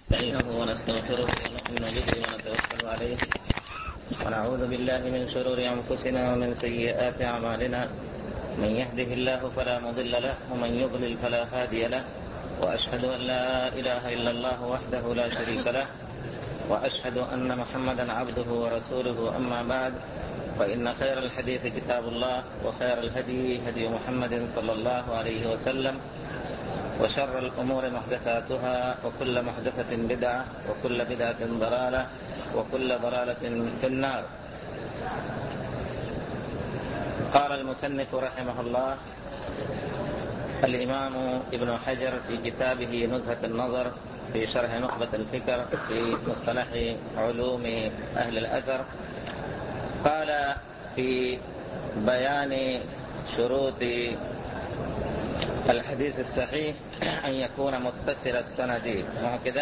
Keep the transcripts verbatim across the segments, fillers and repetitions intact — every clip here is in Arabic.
نستعينه ونستغفره ونؤمن به ونتوكل عليه ونعوذ بالله من شرور أنفسنا ومن سيئات أعمالنا. من يهده الله فلا مضل له ومن يضلل فلا هادي له، وأشهد أن لا إله إلا الله وحده لا شريك له، وأشهد أن محمدا عبده ورسوله. أما بعد، فإن خير الحديث كتاب الله، وخير الهدي هدي محمد صلى الله عليه وسلم، وشر الأمور محدثاتها، وكل محدثة بدعة، وكل بدعة ضلالة، وكل ضلالة في النار. قال المصنف رحمه الله الإمام ابن حجر في كتابه نزهة النظر في شرح نخبة الفكر في مصطلح علوم أهل الأثر، قال في بيان شروط الحديث الصحيح أن يكون متصل السند، وهكذا.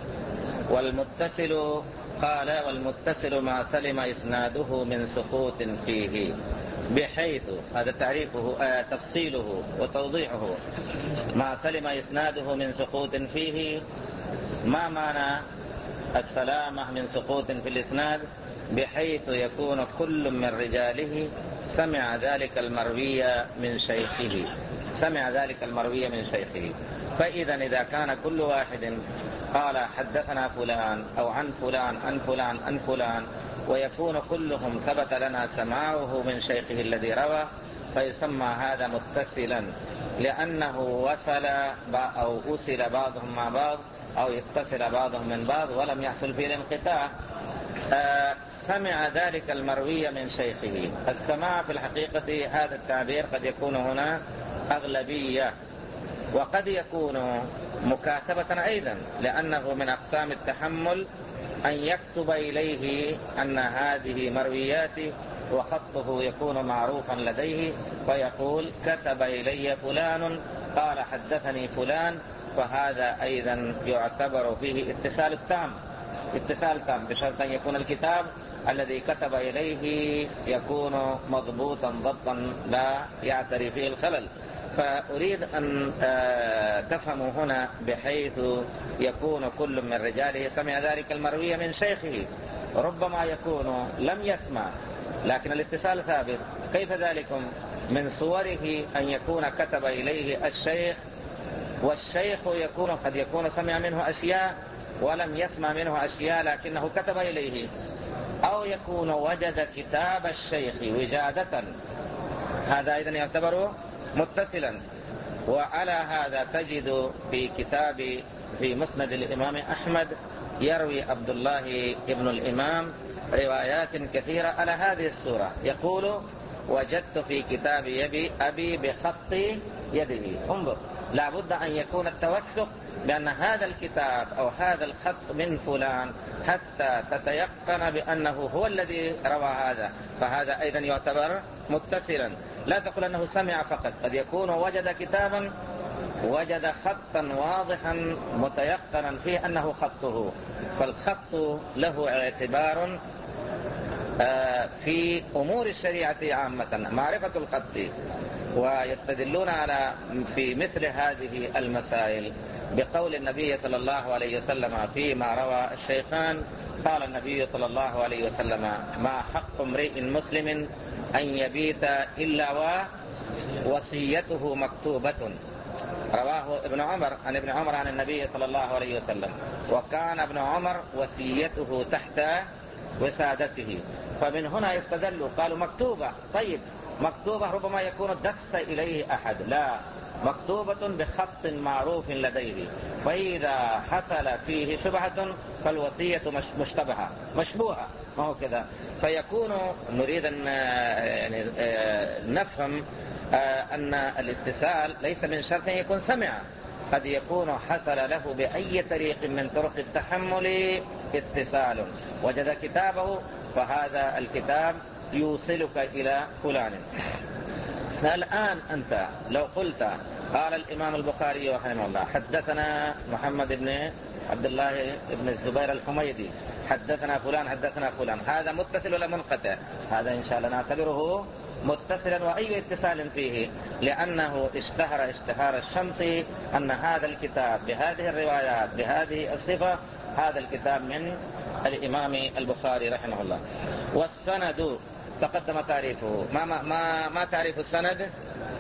والمتصل قال والمتصل ما سلم إسناده من سقوط فيه، بحيث هذا تعريفه آه تفصيله وتوضيحه. ما سلم إسناده من سقوط فيه، ما معنى السلامة من سقوط في الإسناد؟ بحيث يكون كل من رجاله سمع ذلك المروي من شيخه سمع ذلك المروي من شيخه. فإذا إذا كان كل واحد قال حدثنا فلان أو عن فلان عن فلان عن فلان، ويكون كلهم ثبت لنا سماعه من شيخه الذي روى، فيسمى هذا متصلا، لأنه وصل أو أسل بعضهم مع بعض، أو يتصل بعضهم من بعض ولم يحصل فيه الانقطاع. آه سمع ذلك المروي من شيخه. السماع في الحقيقة هذا التعبير قد يكون هنا أغلبية، وقد يكون مكاتبة أيضا، لأنه من أقسام التحمل أن يكتب إليه أن هذه مروياتي، وخطه يكون معروفا لديه، فيقول كتب إلي فلان قال حدثني فلان، فهذا أيضا يعتبر فيه اتصال التام اتصال تام بشرط أن يكون الكتاب الذي كتب إليه يكون مضبوطا ضبطا لا يعتري فيه الخلل. فأريد أن تفهموا هنا بحيث يكون كل من رجاله سمع ذلك المروي من شيخه. ربما يكون لم يسمع لكن الاتصال ثابت. كيف ذلكم؟ من صوره أن يكون كتب إليه الشيخ، والشيخ يكون قد يكون سمع منه أشياء ولم يسمع منه أشياء لكنه كتب إليه، أو يكون وجد كتاب الشيخ وجادة، هذا أيضا يعتبر متصلا. وعلى هذا تجد في كتاب في مسند الإمام أحمد يروي عبد الله ابن الإمام روايات كثيرة على هذه الصورة. يقول وجدت في كتاب يبي أبي بخط يده. انظر، لا بد أن يكون التوثق بأن هذا الكتاب أو هذا الخط من فلان حتى تتيقن بأنه هو الذي روى هذا، فهذا أيضا يعتبر متصلا. لا تقول أنه سمع فقط، قد يكون وجد كتابا وجد خطا واضحا متيقنا فيه أنه خطه، فالخط له اعتبار في أمور الشريعة عامة، معرفة الخط. ويستدلون على في مثل هذه المسائل بقول النبي صلى الله عليه وسلم فيما روى الشيخان، قال النبي صلى الله عليه وسلم ما حق امرئ مسلم أن يبيت إلا ووصيته مكتوبة. رواه ابن عمر عن ابن عمر عن النبي صلى الله عليه وسلم، وكان ابن عمر وصيته تحت وسادته. فمن هنا يستدلوا، قالوا مكتوبة. طيب مكتوبة ربما يكون دس إليه أحد، لا، مكتوبة بخط معروف لديه، فإذا حصل فيه شبهة فالوصية مشتبهة مشبوهة، ما هو كذا. فيكون نريد أن يعني نفهم أن الاتصال ليس من شرط أن يكون سمع، قد يكون حصل له بأي طريق من طرق التحمل اتصال، وجد كتابه، فهذا الكتاب يوصلك إلى فلان. الآن أنت لو قلت قال الإمام البخاري رحمه الله حدثنا محمد بن عبد الله بن الزبير الحميدي حدثنا فلان حدثنا فلان، هذا متصل ولا منقطع؟ هذا إن شاء الله نعتبره متصلا وأي اتصال فيه، لأنه اشتهر اشتهار الشمس أن هذا الكتاب بهذه الروايات بهذه الصفة هذا الكتاب من الإمام البخاري رحمه الله. والسند تقدم تعريفه. ما, ما, ما, ما تعريف السند؟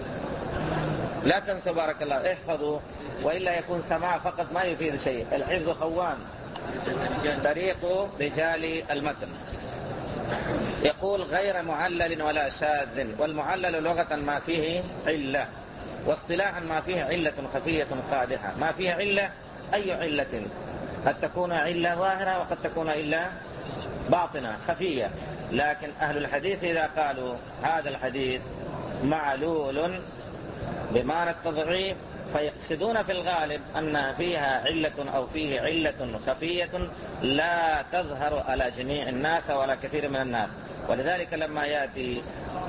لا تنسوا بارك الله، احفظوا وإلا يكون سماع فقط ما يفيد شيء. الحفظ خوان. طريق رجال المتن. يقول غير معلل ولا شاذ. والمعلل لغة ما فيه علة، واصطلاحا ما فيه علة خفية قادحة. ما فيه علة أي علة؟ قد تكون علة ظاهرة وقد تكون علة باطنة خفية. لكن أهل الحديث إذا قالوا هذا الحديث معلول بمعنى التضعيف فيقصدون في الغالب أن فيها علة أو فيه علة خفية لا تظهر على جميع الناس ولا كثير من الناس. ولذلك لما يأتي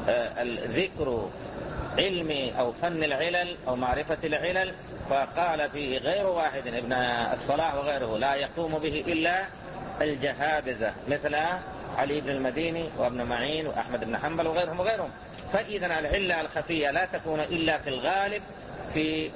الذكر علم أو فن العلل أو معرفة العلل فقال فيه غير واحد، ابن الصلاح وغيره، لا يقوم به إلا الجهابذة مثل علي بن المديني وابن معين وأحمد بن حنبل وغيرهم وغيرهم. فإذا العلة الخفية لا تكون إلا في الغالب في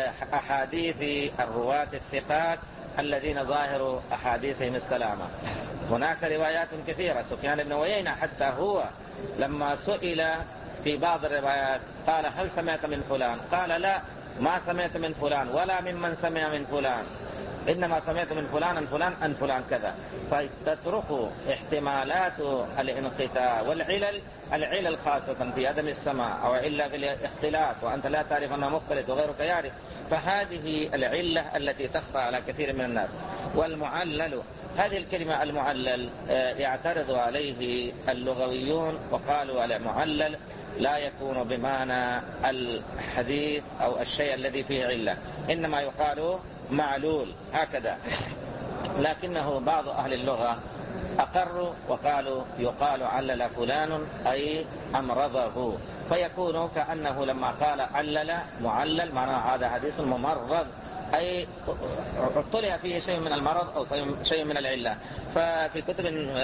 أحاديث الرواة الثقات الذين ظاهر أحاديثهم السلامة. هناك روايات كثيرة. سفيان بن عيينة حتى هو لما سئل في بعض الروايات قال هل سمعت من فلان؟ قال لا، ما سمعت من فلان ولا ممن سمع من فلان، إنما سمعت من فلان أن فلان أن فلان كذا. فتترك احتمالات الانقطاع والعلل، العلل خاصة في عدم السماع أو علة في الاختلاط وأنت لا تعرف أنه مختلط وغيرك يعرف، فهذه العلة التي تخفى على كثير من الناس. والمعلل، هذه الكلمة المعلل يعترض عليه اللغويون وقالوا المعلل لا يكون بمعنى الحديث أو الشيء الذي فيه علة، إنما يقال معلول هكذا. لكنه بعض أهل اللغة أقروا وقالوا يقال علل فلان أي أمرضه، فيكون كأنه لما قال علل معلل معناه هذا حديث ممرض، أي اطلع فيه شيء من المرض أو شيء من العلة. ففي كتب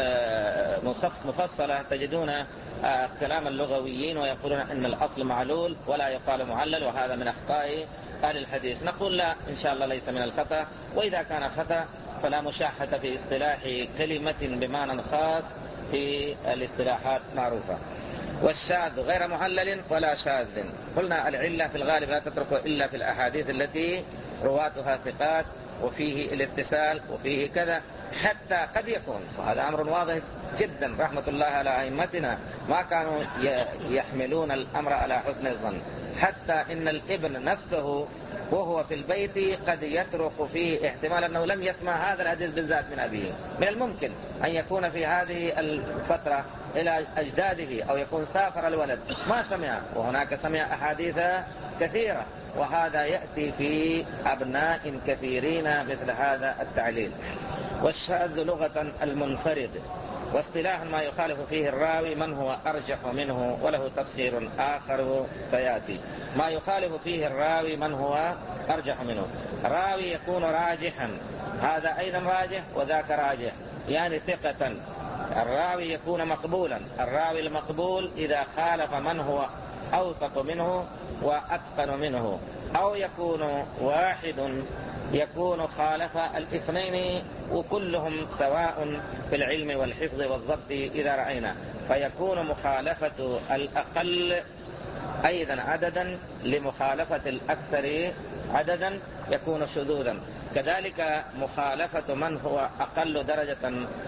مفصلة تجدون كلام اللغويين ويقولون إن الأصل معلول ولا يقال معلل، وهذا من أخطاء أهل الحديث. نقول لا، إن شاء الله ليس من الخطأ، وإذا كان خطأ فلا مشاحة في اصطلاح كلمة بمعنى خاص في الاصطلاحات معروفة. والشاذ غير معلل ولا شاذ. قلنا العلة في الغالب لا تترك إلا في الأحاديث التي رواتها ثقات وفيه الاتصال وفيه كذا. حتى قد يكون، وهذا أمر واضح جدا رحمة الله على أئمتنا، ما كانوا يحملون الأمر على حسن الظن، حتى إن الابن نفسه وهو في البيت قد يترك فيه احتمال أنه لم يسمع هذا الحديث بالذات من أبيه. من الممكن أن يكون في هذه الفترة إلى أجداده، أو يكون سافر الولد ما سمع، وهناك سمع أحاديث كثيرة، وهذا يأتي في أبناء كثيرين مثل هذا التعليل. والشاذ لغة المنفرد، واصطلاح ما يخالف فيه الراوي من هو أرجح منه، وله تفسير آخر سيأتي. ما يخالف فيه الراوي من هو أرجح منه، راوي يكون راجحا، هذا أيضا راجح وذاك راجح، يعني ثقة. الراوي يكون مقبولا، الراوي المقبول إذا خالف من هو أوثق منه وأتقن منه، أو يكون واحد يكون خالف الاثنين وكلهم سواء في العلم والحفظ والضبط إذا رأينا، فيكون مخالفة الأقل أيضا عددا لمخالفة الأكثر عددا يكون شذوذا. كذلك مخالفة من هو أقل درجة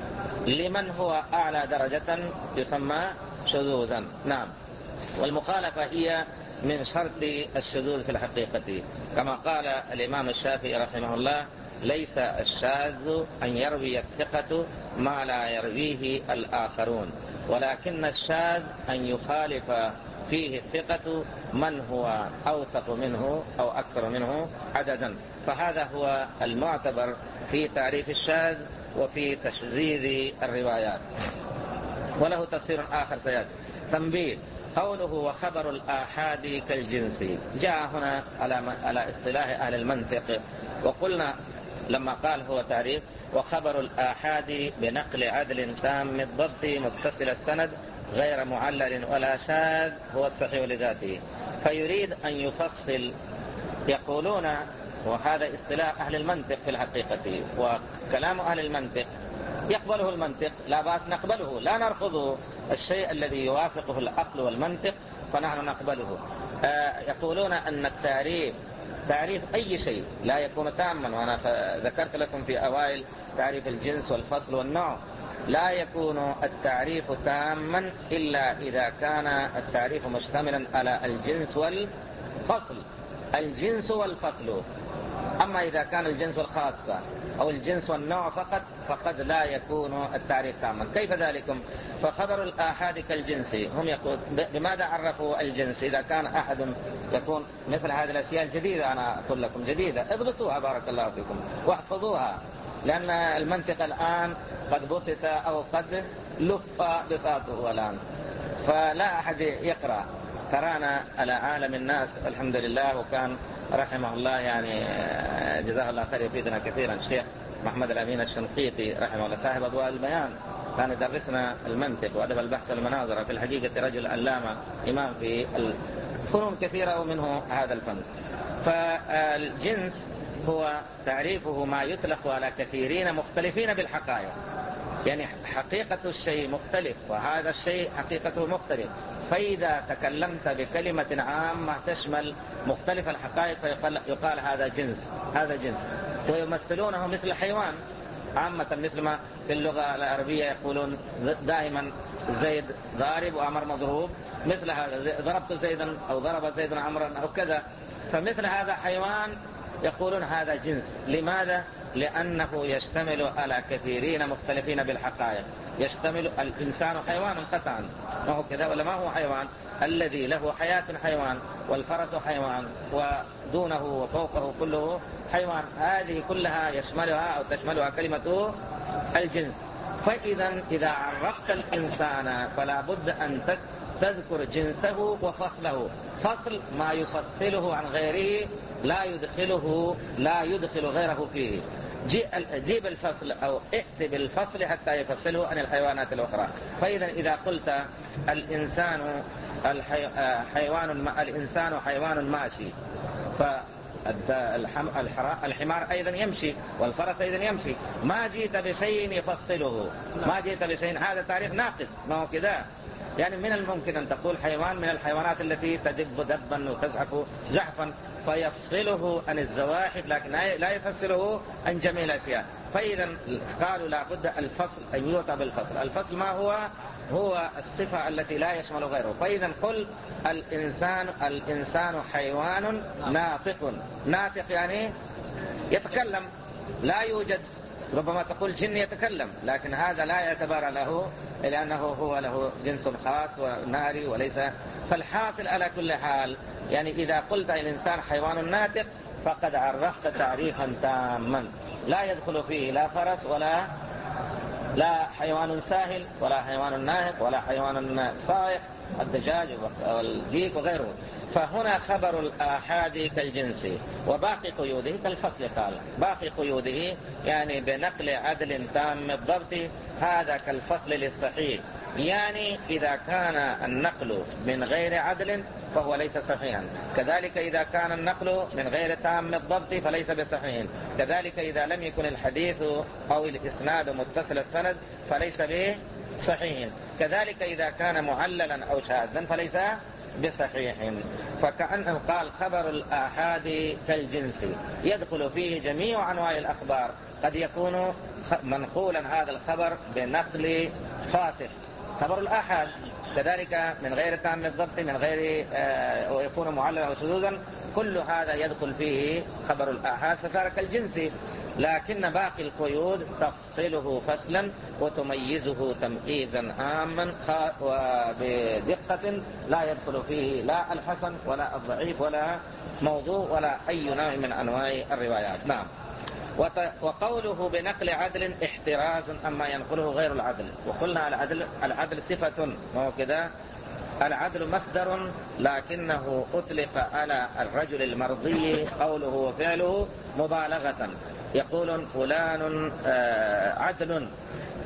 لمن هو أعلى درجة يسمى شذوذا. نعم. والمخالفة هي من شرط الشذوذ في الحقيقة، كما قال الإمام الشافعي رحمه الله: ليس الشاذ أن يروي الثقة ما لا يرويه الآخرون، ولكن الشاذ أن يخالف فيه الثقة من هو أوثق منه أو أكثر منه عددا. فهذا هو المعتبر في تعريف الشاذ وفي تشذيذ الروايات، وله تفسير آخر سيأتي. تنبيه: قوله وخبر الآحاد كالجنس جاء هنا على على اصطلاح أهل المنطق، وقلنا لما قال هو تعريف وخبر الآحاد بنقل عدل تام الضبط متصل السند غير معلل ولا شاذ هو الصحيح لذاته، فيريد أن يفصل. يقولون، وهذا اصطلاح أهل المنطق في الحقيقة، وكلام أهل المنطق يقبله المنطق لا بأس نقبله، لا نرفض الشيء الذي يوافقه العقل والمنطق فنحن نقبله. آه يقولون أن التعريف، تعريف أي شيء لا يكون تاما، وأنا ذكرت لكم في أوائل تعريف الجنس والفصل والنوع، لا يكون التعريف تاما إلا إذا كان التعريف مشتملا على الجنس والفصل، الجنس والفصل. أما إذا كان الجنس والخاصة أو الجنس والنوع فقط فقد لا يكون التعريف تاما. كيف ذلكم؟ فخبر الآحاد كالجنس، هم يقول بماذا عرفوا الجنس؟ إذا كان أحد يكون مثل هذه الأشياء الجديدة، أنا أقول لكم جديدة، اضبطوها بارك الله فيكم واحفظوها، لأن المنطق الآن قد بسط أو قد لف بساطه الآن، فلا أحد يقرأ. ترانا على عالم الناس الحمد لله، وكان رحمه الله يعني جزاه الله خير يفيدنا كثيرا الشيخ محمد الأمين الشنقيطي رحمه الله، صاحب أضواء البيان، كان يدرسنا المنطق وأدب البحث والمناظرة، في الحقيقة رجل علامة إمام في الفنون كثيرة ومنه هذا الفن. فالجنس هو تعريفه ما يطلق على كثيرين مختلفين بالحقائق، يعني حقيقة الشيء مختلف وهذا الشيء حقيقته مختلف، فإذا تكلمت بكلمة عامة تشمل مختلف الحقائق فيقال يقال هذا جنس، هذا جنس. ويمثلونه مثل الحيوان عامة، مثل ما في اللغة العربية يقولون دائما زيد ضارب وعمر مضروب، مثل هذا ضربت زيدا أو ضرب زيد عمرا أو كذا، فمثل هذا حيوان يقولون هذا جنس. لماذا؟ لأنه يشتمل على كثيرين مختلفين بالحقائق. يشتمل الإنسان حيوان قطعا، ما هو كذا ولا ما هو حيوان؟ الذي له حياة حيوان، والفرس حيوان، ودونه وفوقه كله حيوان، هذه كلها يشملها أو تشملها كلمة الجنس. فإذا إذا عرفت الإنسان فلا بد أن تذكر جنسه وفصله. فصل ما يفصله عن غيره، لا يدخله لا يدخل غيره فيه. جيب الفصل أو ائت بالفصل حتى يفصله عن الحيوانات الأخرى. فإذا إذا قلت الإنسان حيوان الإنسان حيوان ماشي، فالحمار أيضا يمشي والفرس أيضا يمشي، ما جيت بشيء يفصله، ما جيت بشيء، هذا تعريف ناقص، ما هو كذا. يعني من الممكن أن تقول حيوان من الحيوانات التي تدب دبا وتزحف زحفا فيفصله عن الزواحف، لكن لا يفصله عن جميع الأشياء. فإذا قالوا لا بد الفصل أن يوطى بالفصل. الفصل ما هو؟ هو الصفة التي لا يشمل غيره. فإذا قل الإنسان الإنسان حيوان ناطق. ناطق يعني يتكلم، لا يوجد. ربما تقول جن يتكلم، لكن هذا لا يعتبر له، لأنه هو له جنس خاص وناري وليس. فالحاصل على كل حال، يعني إذا قلت الإنسان حيوان ناطق فقد عرفت تعريفا تاما لا يدخل فيه لا فرس ولا لا حيوان ساهل ولا حيوان ناهق ولا حيوان صائح، الدجاج والديك وغيره. فهنا خبر الآحاد كالجنس وباقي قيوده كالفصل. قال باقي قيوده يعني بنقل عدل تام الضبط، هذا كالفصل للصحيح. يعني إذا كان النقل من غير عدل فهو ليس صحيحا، كذلك إذا كان النقل من غير تام الضبط فليس بصحيح، كذلك إذا لم يكن الحديث أو الإسناد متصل السند فليس به صحيح، كذلك إذا كان معللا أو شاذا فليس بصحيح. فكأنه قال خبر الآحاد كالجنس يدخل فيه جميع أنواع الأخبار، قد يكون منقولا هذا الخبر بنقل فاصح، خبر الآحاد كذلك من غير تام الضبط من غير آه ويكون معللا أو شذوذا، كل هذا يدخل فيه خبر الآحاد فصار كالجنس. لكن باقي القيود تفصله فصلا وتميزه تمييزا عاما وبدقة لا يدخل فيه لا الحسن ولا الضعيف ولا موضوع ولا أي نوع من أنواع الروايات. نعم. وقوله بنقل عدل احتراز أما ينقله غير العدل. وقلنا العدل, العدل صفة، وهو كذا العدل مصدر لكنه أطلق على الرجل المرضي قوله وفعله مبالغة. يقول فلان عدل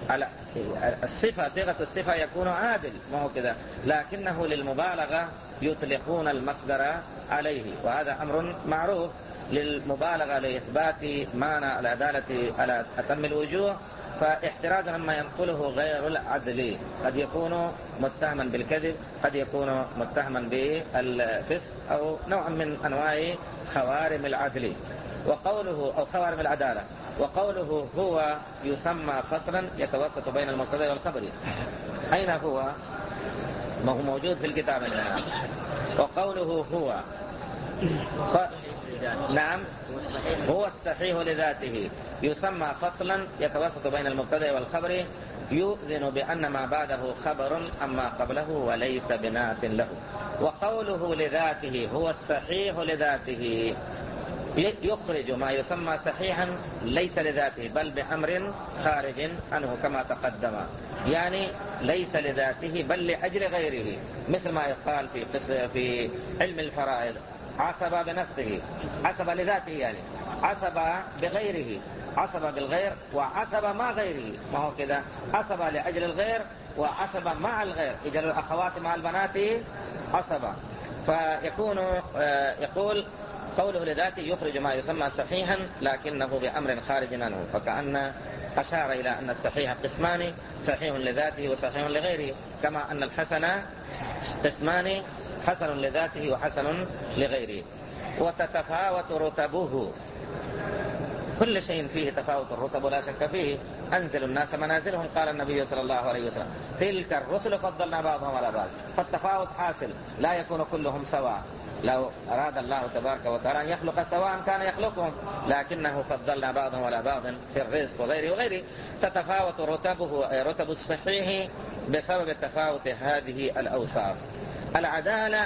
الصفة صيغة الصفة يكون عادل، ما هو كذا، لكنه للمبالغة يطلقون المصدر عليه، وهذا أمر معروف للمبالغة لإثبات معنى العدالة على أتم الوجوه. فاحترازا مما ينقله غير العدل، قد يكون متهما بالكذب، قد يكون متهما بالفسق أو نوع من أنواع خوارم العدل، وقوله أو خوارم العدالة. وقوله هو يسمى فصلا يتوسط بين المبتدأ والخبر. أين هو؟ ما هو موجود في الكتاب عندنا. وقوله هو ف... نعم هو الصحيح لذاته يسمى فصلا يتوسط بين المبتدأ والخبر، يؤذن بأن ما بعده خبر أما قبله وليس بناء له. وقوله لذاته هو الصحيح لذاته يخرج ما يسمى صحيحا ليس لذاته بل بأمر خارج عنه كما تقدم، يعني ليس لذاته بل لأجل غيره، مثل ما يقال في في علم الفرائض عصب بنفسه، عصب لذاته يعني عصب بغيره، عصب بالغير وعصب مع غيره، ما هو كذا، عصب لأجل الغير وعصب مع الغير، إجل الأخوات مع البنات عصب. فيكون يقول قوله لذاته يخرج ما يسمى صحيحا لكنه بأمر خارج عنه، فكأن أشار إلى أن الصحيح قسمان، صحيح لذاته وصحيح لغيره، كما أن الحسن قسمان، حسن لذاته وحسن لغيره. وتتفاوت رتبه، كل شيء فيه تفاوت الرتب لا شك فيه. أنزل الناس منازلهم قال النبي صلى الله عليه وسلم تلك الرسل فضلنا بعضهم على بعض، فالتفاوت حاصل، لا يكون كلهم سواء. لو أراد الله تبارك وتعالى أن يخلق سواء كان يخلقهم، لكنه فضلنا بعضهم على بعض في الرزق وغيره وغيره. تتفاوت رتبه رتب الصحيح بسبب تفاوت هذه الأوصاف. العدالة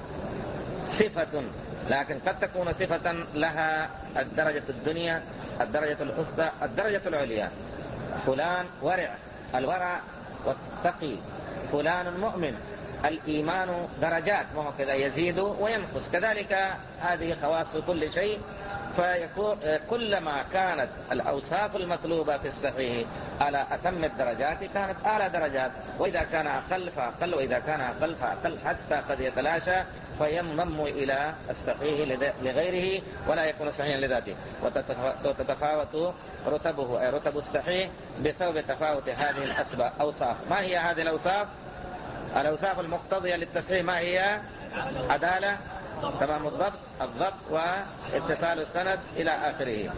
صفة، لكن قد تكون صفة لها الدرجة الدنيا، الدرجة الوسطى، الدرجة العليا. فلان ورع، الورع والتقي. فلان مؤمن، الإيمان درجات، ما هو كذا، يزيد وينقص. كذلك هذه خواص كل شيء. فيكون كلما كانت الأوصاف المطلوبة في الصحيح على أتم الدرجات كانت أعلى درجات، وإذا كان أقل فأقل، وإذا كان أقل فأقل، حتى قد يتلاشى فينضم إلى الصحيح لغيره ولا يكون صحيحا لذاته. وتتفاوت رتبه أي رتب الصحيح بسبب تفاوت هذه الأوصاف. ما هي هذه الأوصاف؟ الأوصاف المقتضية للتصحيح ما هي؟ عدالة، تمام الضبط، الضبط، واتصال السند إلى آخره.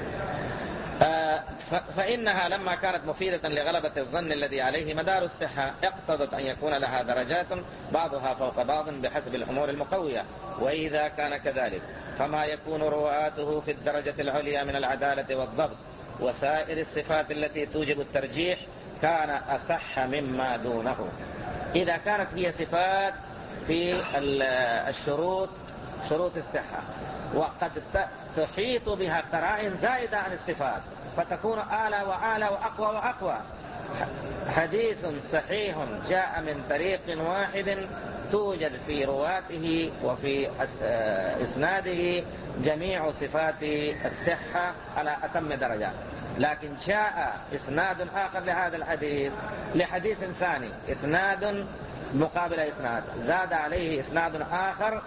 فإنها لما كانت مفيدة لغلبة الظن الذي عليه مدار الصحة اقتضت أن يكون لها درجات بعضها فوق بعض بحسب الأمور المقوية. وإذا كان كذلك فما يكون رواته في الدرجة العليا من العدالة والضبط وسائر الصفات التي توجب الترجيح كان أصح مما دونه. إذا كانت هي صفات في الشروط، شروط الصحة، وقد تحيط بها قرائن زائدة عن الصفات فتكون أعلى وأعلى وأقوى وأقوى. حديث صحيح جاء من طريق واحد توجد في رواته وفي إسناده جميع صفات الصحة على أتم درجة، لكن جاء إسناد آخر لهذا الحديث لحديث ثاني، إسناد مقابل إسناد، زاد عليه إسناد آخر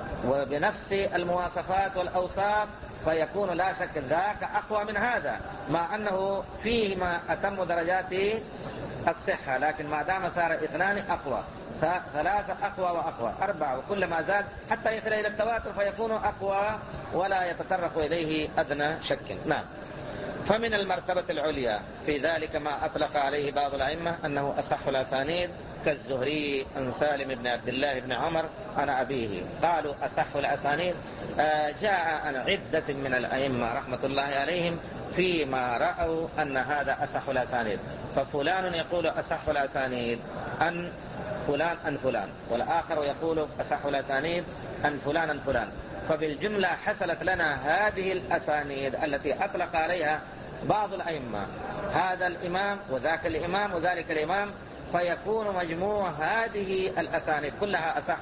وبنفس المواصفات والأوصاف، فيكون لا شك ذاك أقوى من هذا، مع أنه فيهما أتم درجات الصحة، لكن ما دام صار اثنان أقوى، ثلاثة أقوى وأقوى، أربعة، وكلما زاد حتى يصل إلى التواتر فيكون أقوى ولا يتطرق إليه أدنى شك. نعم. فمن المرتبة العليا في ذلك ما أطلق عليه بعض الأئمة أنه أصح الأسانيد كالزهري عن سالم بن عبد الله بن عمر عن أبيه، قالوا أصح الأسانيد. جاء عن عدة من الأئمة رحمة الله عليهم فيما رأوا أن هذا أصح الأسانيد، ففلان يقول أصح الأسانيد أن فلان أن فلان، والآخر يقول أصح الأسانيد أن فلان أن فلان. فبالجملة حصلت لنا هذه الأسانيد التي أطلق عليها بعض الأئمة، هذا الإمام وذاك الإمام وذلك الإمام، فيكون مجموع هذه الأسانيد كلها أصح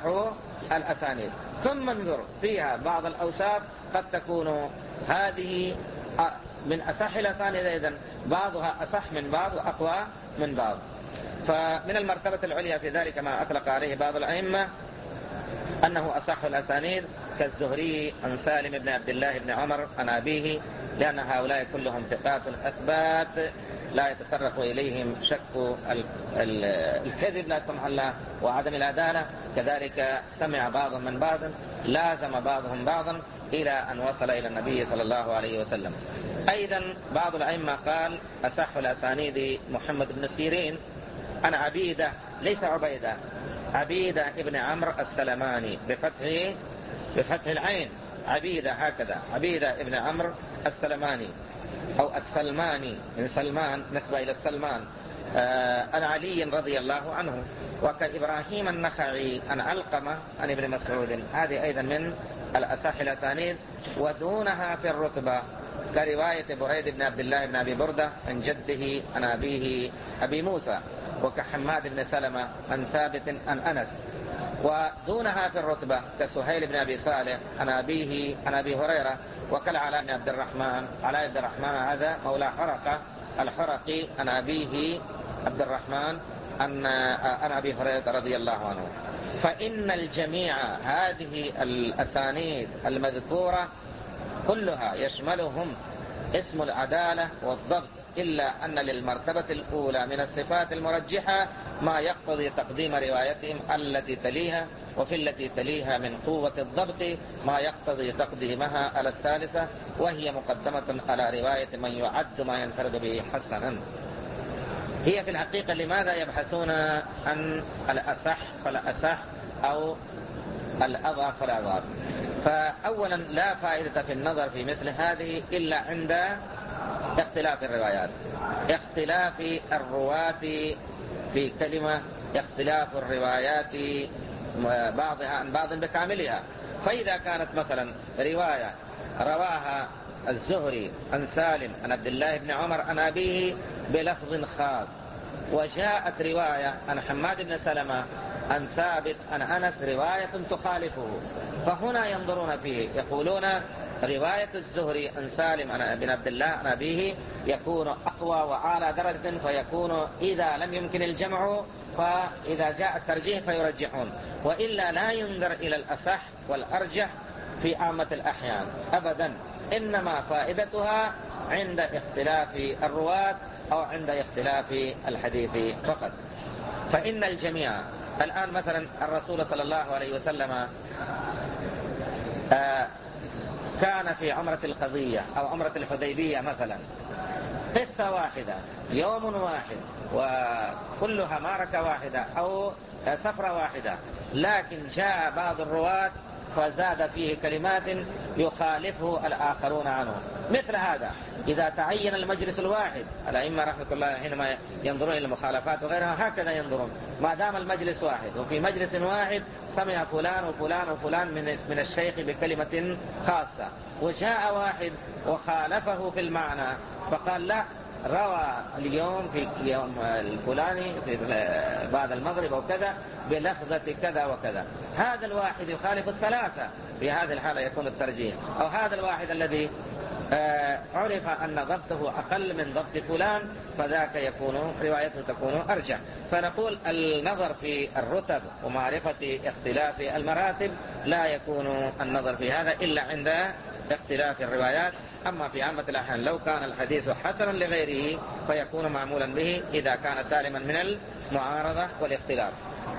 الأسانيد. ثم انظر فيها بعض الأوصاف قد تكون هذه من أصح الأسانيد إذن بعضها أصح من بعض وأقوى من بعض. فمن المرتبة العليا في ذلك ما أطلق عليه بعض الأئمة أنه أصح الأسانيد كالزهري عن سالم بن عبد الله بن عمر عن أبيه، لأن هؤلاء كلهم ثقات أثبات لا يتطرق إليهم شك الكذب لا سمح الله وعدم العدالة. كذلك سمع بعضهم من بعض، لازم بعضهم بعضا إلى أن وصل إلى النبي صلى الله عليه وسلم. أيضا بعض الأئمة قال أصح الأسانيد محمد بن سيرين عن عبيدة، ليس عبيدة، عبيدة ابن عمرو السلماني بفتح بفتح العين، عبيدة هكذا، عبيدة ابن عمرو السلماني أو السلماني من سلمان نسبة إلى السلمان، عن علي رضي الله عنه. وكإبراهيم النخعي عن علقمة عن ابن مسعود، هذه أيضا من الأصح الأسانيد. ودونها في الرتبة كرواية بريد بن عبد الله بن أبي بردة عن جده عن أبيه أبي موسى، وكحماد بن سلمة عن ثابت عن أنس. ودونها في الرتبة كسهيل بن أبي صالح عن أبيه عن أبي هريرة، وكالعلاء بن عبد الرحمن، علاء بن الرحمن هذا مولى حرقة الحرقي عن أبيه عبد الرحمن عن عن أبي هريرة رضي الله عنه. فإن الجميع هذه الأسانيد المذكورة كلها يشملهم اسم العدالة والضبط، إلا أن للمرتبة الأولى من الصفات المرجحة ما يقتضي تقديم روايتهم التي تليها، وفي التي تليها من قوة الضبط ما يقتضي تقديمها على الثالثة، وهي مقدمة على رواية من يعد ما ينفرد به حسنا. هي في الحقيقة لماذا يبحثون عن الأصح فالأصح أو الأضعف فالأضعف؟ فأولا لا فائدة في النظر في مثل هذه إلا عند اختلاف الروايات، اختلاف الرواة في كلمة، اختلاف الروايات بعضها عن بعض بكاملها. فإذا كانت مثلا رواية رواها الزهري عن سالم عن عبد الله بن عمر عن أبيه بلفظ خاص، وجاءت رواية عن حماد بن سلمة عن ثابت عن أنس رواية تخالفه، فهنا ينظرون فيه يقولون رواية الزهري عن سالم بن عبد الله عن أبيه يكون أقوى وأعلى درجة، فيكون إذا لم يمكن الجمع فإذا جاء الترجيح فيرجحون، وإلا لا ينظر إلى الأصح والأرجح في عامة الأحيان أبدا، إنما فائدتها عند اختلاف الرواة أو عند اختلاف الحديث فقط. فإن الجميع الآن مثلا الرسول صلى الله عليه وسلم آه كان في عمرة القضية أو عمرة الحديبية مثلا، قصة واحدة، يوم واحد، وكلها معركة واحدة أو سفرة واحدة، لكن جاء بعض الرواة فزاد فيه كلمات يخالفه الآخرون عنه. مثل هذا إذا تعين المجلس الواحد، الأئمة رحمة الله حينما ينظرون إلى المخالفات وغيرها هكذا ينظرون، ما دام المجلس واحد وفي مجلس واحد سمع فلان وفلان وفلان من من الشيخ بكلمة خاصة، وجاء واحد وخالفه في المعنى فقال لا، روى اليوم في يوم الفلاني في بعد المغرب أو كذا بلفظة كذا وكذا، هذا الواحد يخالف الثلاثة، في هذه الحالة يكون الترجيح. أو هذا الواحد الذي عرف أن ضبطه أقل من ضبط فلان فذاك يكون روايته تكون أرجح. فنقول النظر في الرتب ومعرفة اختلاف المراتب لا يكون النظر في هذا إلا عند اختلاف الروايات. أما في عامة الأحيان لو كان الحديث حسنا لغيره فيكون معمولا به إذا كان سالما من المعارضة والاختلاف.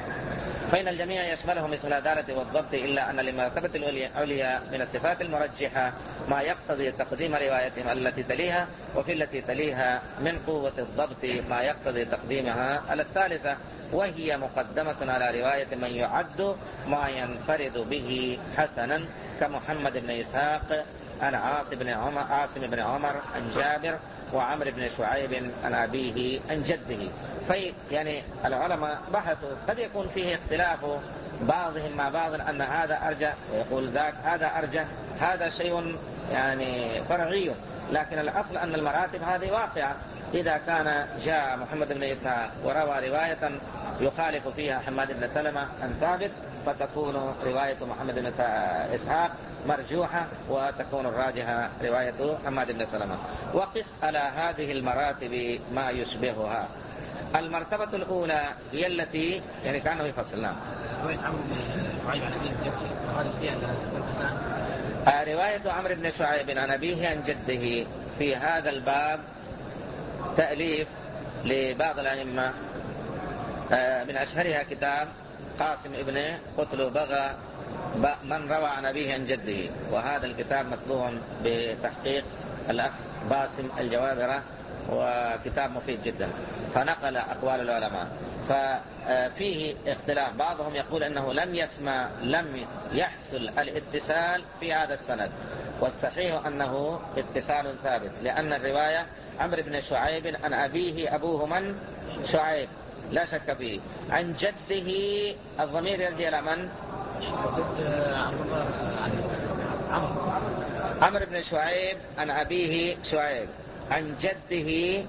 فإن الجميع يشملهم اسم العدالة والضبط، إلا أن للمرتبة العليا من الصفات المرجحة ما يقتضي تقديم روايتهم التي تليها، وفي التي تليها من قوة الضبط ما يقتضي تقديمها على الثالثة، وهي مقدمة على رواية من يعد ما ينفرد به حسنا كمحمد بن إسحاق عن عاصم بن عمر, عاصم بن عمر عن جابر وعمر بن شعيب عن أبيه عن جده. في يعني العلماء بحثوا، قد يكون فيه اختلاف بعضهم مع بعض أن هذا أرجح ويقول ذاك هذا أرجح، هذا شيء يعني فرعي، لكن الأصل أن المراتب هذه واقعة. إذا كان جاء محمد بن إسحاق وروى رواية يخالف فيها حماد بن سلمة عن ثابت فتكون رواية محمد بن إسحاق مرجوحة وتكون الراجحة رواية حماد بن سلمة. وقس على هذه المراتب ما يشبهها. المرتبة الأولى هي التي يعني كانوا يفصلنا رواية عمرو بن شعيب عن أبيه عن جده في هذا الباب تأليف لبعض الأئمة، من أشهرها كتاب قاسم ابن قتلبغة من روى عن أبيه عن جده، وهذا الكتاب مطبوع بتحقيق الأخ باسم الجوابرة، وكتاب مفيد جدا، فنقل أقوال العلماء. ففيه اختلاف، بعضهم يقول أنه لم يسمع لم يحصل الاتصال في هذا السند، والصحيح أنه اتصال ثابت، لأن الرواية عمرو بن شعيب عن أبيه، أبوه من؟ شعيب لا شك فيه، عن جده الضمير يرجع إلى من؟ عمرو بن شعيب عن أبيه شعيب عن جده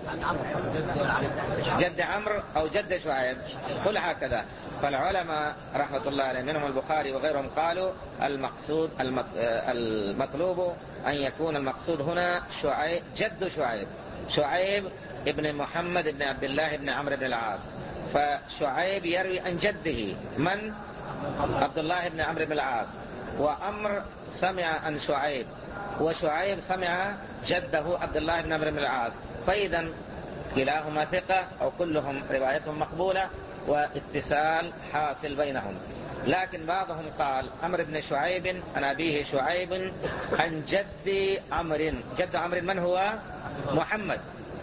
جد عمرو أو جد شعيب، كل هكذا. فالعلماء رحمة الله عليهم منهم البخاري وغيرهم قالوا المقصود المطلوب أن يكون المقصود هنا شعيب جد شعيب، شعيب ابن محمد ابن عبد الله ابن عمرو بن العاص. فشعيب يروي عن جده من؟ عبد الله ابن عمرو بن العاص، وعمر سمع عن شعيب، وشعيب سمع جده عبد الله بن عمرو بن العاص، فإذا كلاهما ثقة أو كلهم روايتهم مقبولة واتصال حاصل بينهم. لكن بعضهم قال عمرو بن شعيب عن أبيه شعيب عن جد عمرو، جد عمرو من هو؟ محمد.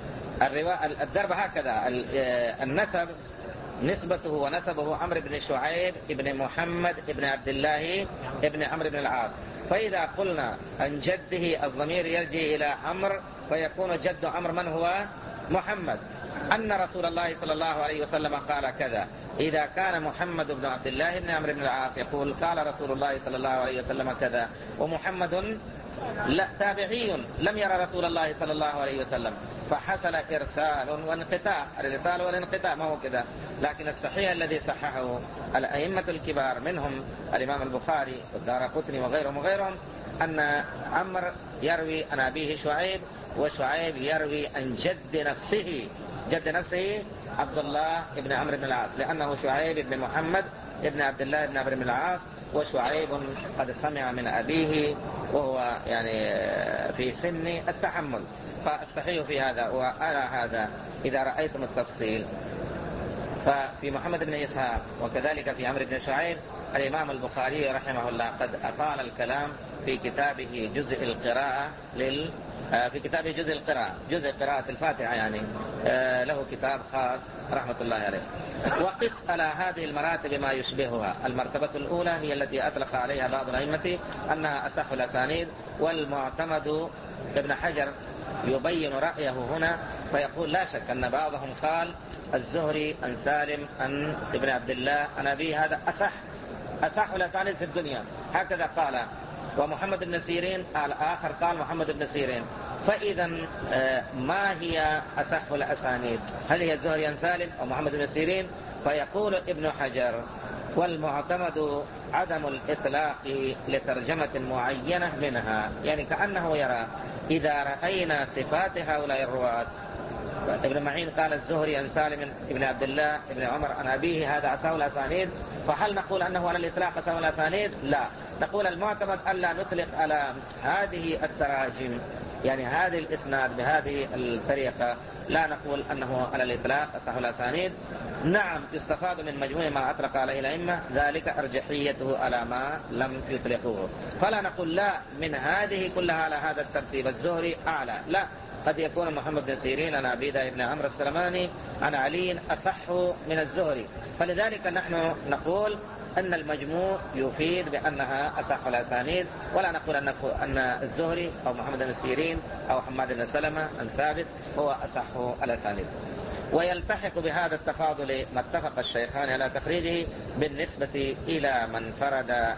الدرب هكذا النسب نسبته ونسبه عمرو بن شعيب ابن محمد ابن عبد الله ابن عمرو بن العاص. فإذا قلنا عن جده الضمير يرجع إلى عمرو، فيكون جد عمرو من هو؟ محمد. أن رسول الله صلى الله عليه وسلم قال كذا، إذا كان محمد بن عبد الله بن عمرو بن العاص يقول قال رسول الله صلى الله عليه وسلم كذا، ومحمد لا تابعي لم يرى رسول الله صلى الله عليه وسلم، فحصل إرسال وانقطاع، الإرسال والانقطاع ما هو كذا. لكن الصحيح الذي صححه الأئمة الكبار منهم الإمام البخاري والدارقطني وغيرهم وغيرهم أن عمرو يروي عن أبيه شعيب، وشعيب يروي عن جد نفسه، جد نفسه عبد الله بن عمرو بن العاص، لأنه شعيب بن محمد ابن عبد الله بن عمرو بن العاص، وشعيب قد سمع من أبيه وهو يعني في سن التحمل. فالصحيح في هذا وعلى هذا إذا رأيتم التفصيل ففي محمد بن إسحاق وكذلك في عمرو بن شعيب الإمام البخاري رحمه الله قد أطال الكلام في كتابه جزء القراءة لل في كتابه جزء القراءة جزء قراءة الفاتحة، يعني له كتاب خاص رحمة الله عليه. وقس على هذه المراتب ما يشبهها. المرتبة الأولى هي التي أطلق عليها بعض الأئمة أنها أصح الأسانيد، والمعتمد ابن حجر يبين رأيه هنا فيقول لا شك أن بعضهم قال الزهري عن سالم عن ابن عبد الله عن أبيه هذا أصح أصح الأسانيد في الدنيا، هكذا قال. ومحمد بن سيرين الآخر قال محمد بن سيرين. فإذا ما هي أصح الأسانيد؟ هل هي الزهري عن سالم أو محمد بن سيرين؟ فيقول ابن حجر والمعتمد عدم الإطلاق لترجمة معينة منها، يعني كأنه يرى إذا رأينا صفات هؤلاء الرواة. ابن معين قال الزهري عن سالم ابن عبد الله ابن عمر عن أبيه هذا أصح الأسانيد، فهل نقول أنه على الإطلاق أصح الأسانيد؟ لا، نقول المعتمد ألا نطلق على هذه التراجم، يعني هذه الإسناد بهذه الطريقة، لا نقول أنه على الإطلاق أصح الأسانيد. نعم يستفاد من مجموع ما أطلق عليه الأئمة ذلك أرجحيته على ما لم يطلقوه، فلا نقول لا من هذه كلها على هذا الترتيب الزهري أعلى، لا، قد يكون محمد بن سيرين عن عبيدة بن عمرو السلماني عن علي أصح من الزهري. فلذلك نحن نقول أن المجموع يفيد بأنها أصح الأسانيد، ولا نقول أن الزهري أو محمد بن سيرين أو حماد بن سلمة عن ثابت هو أصح الأسانيد. ويلتحق بهذا التفاضل ما اتفق الشيخان على تخريجه بالنسبة إلى من فرد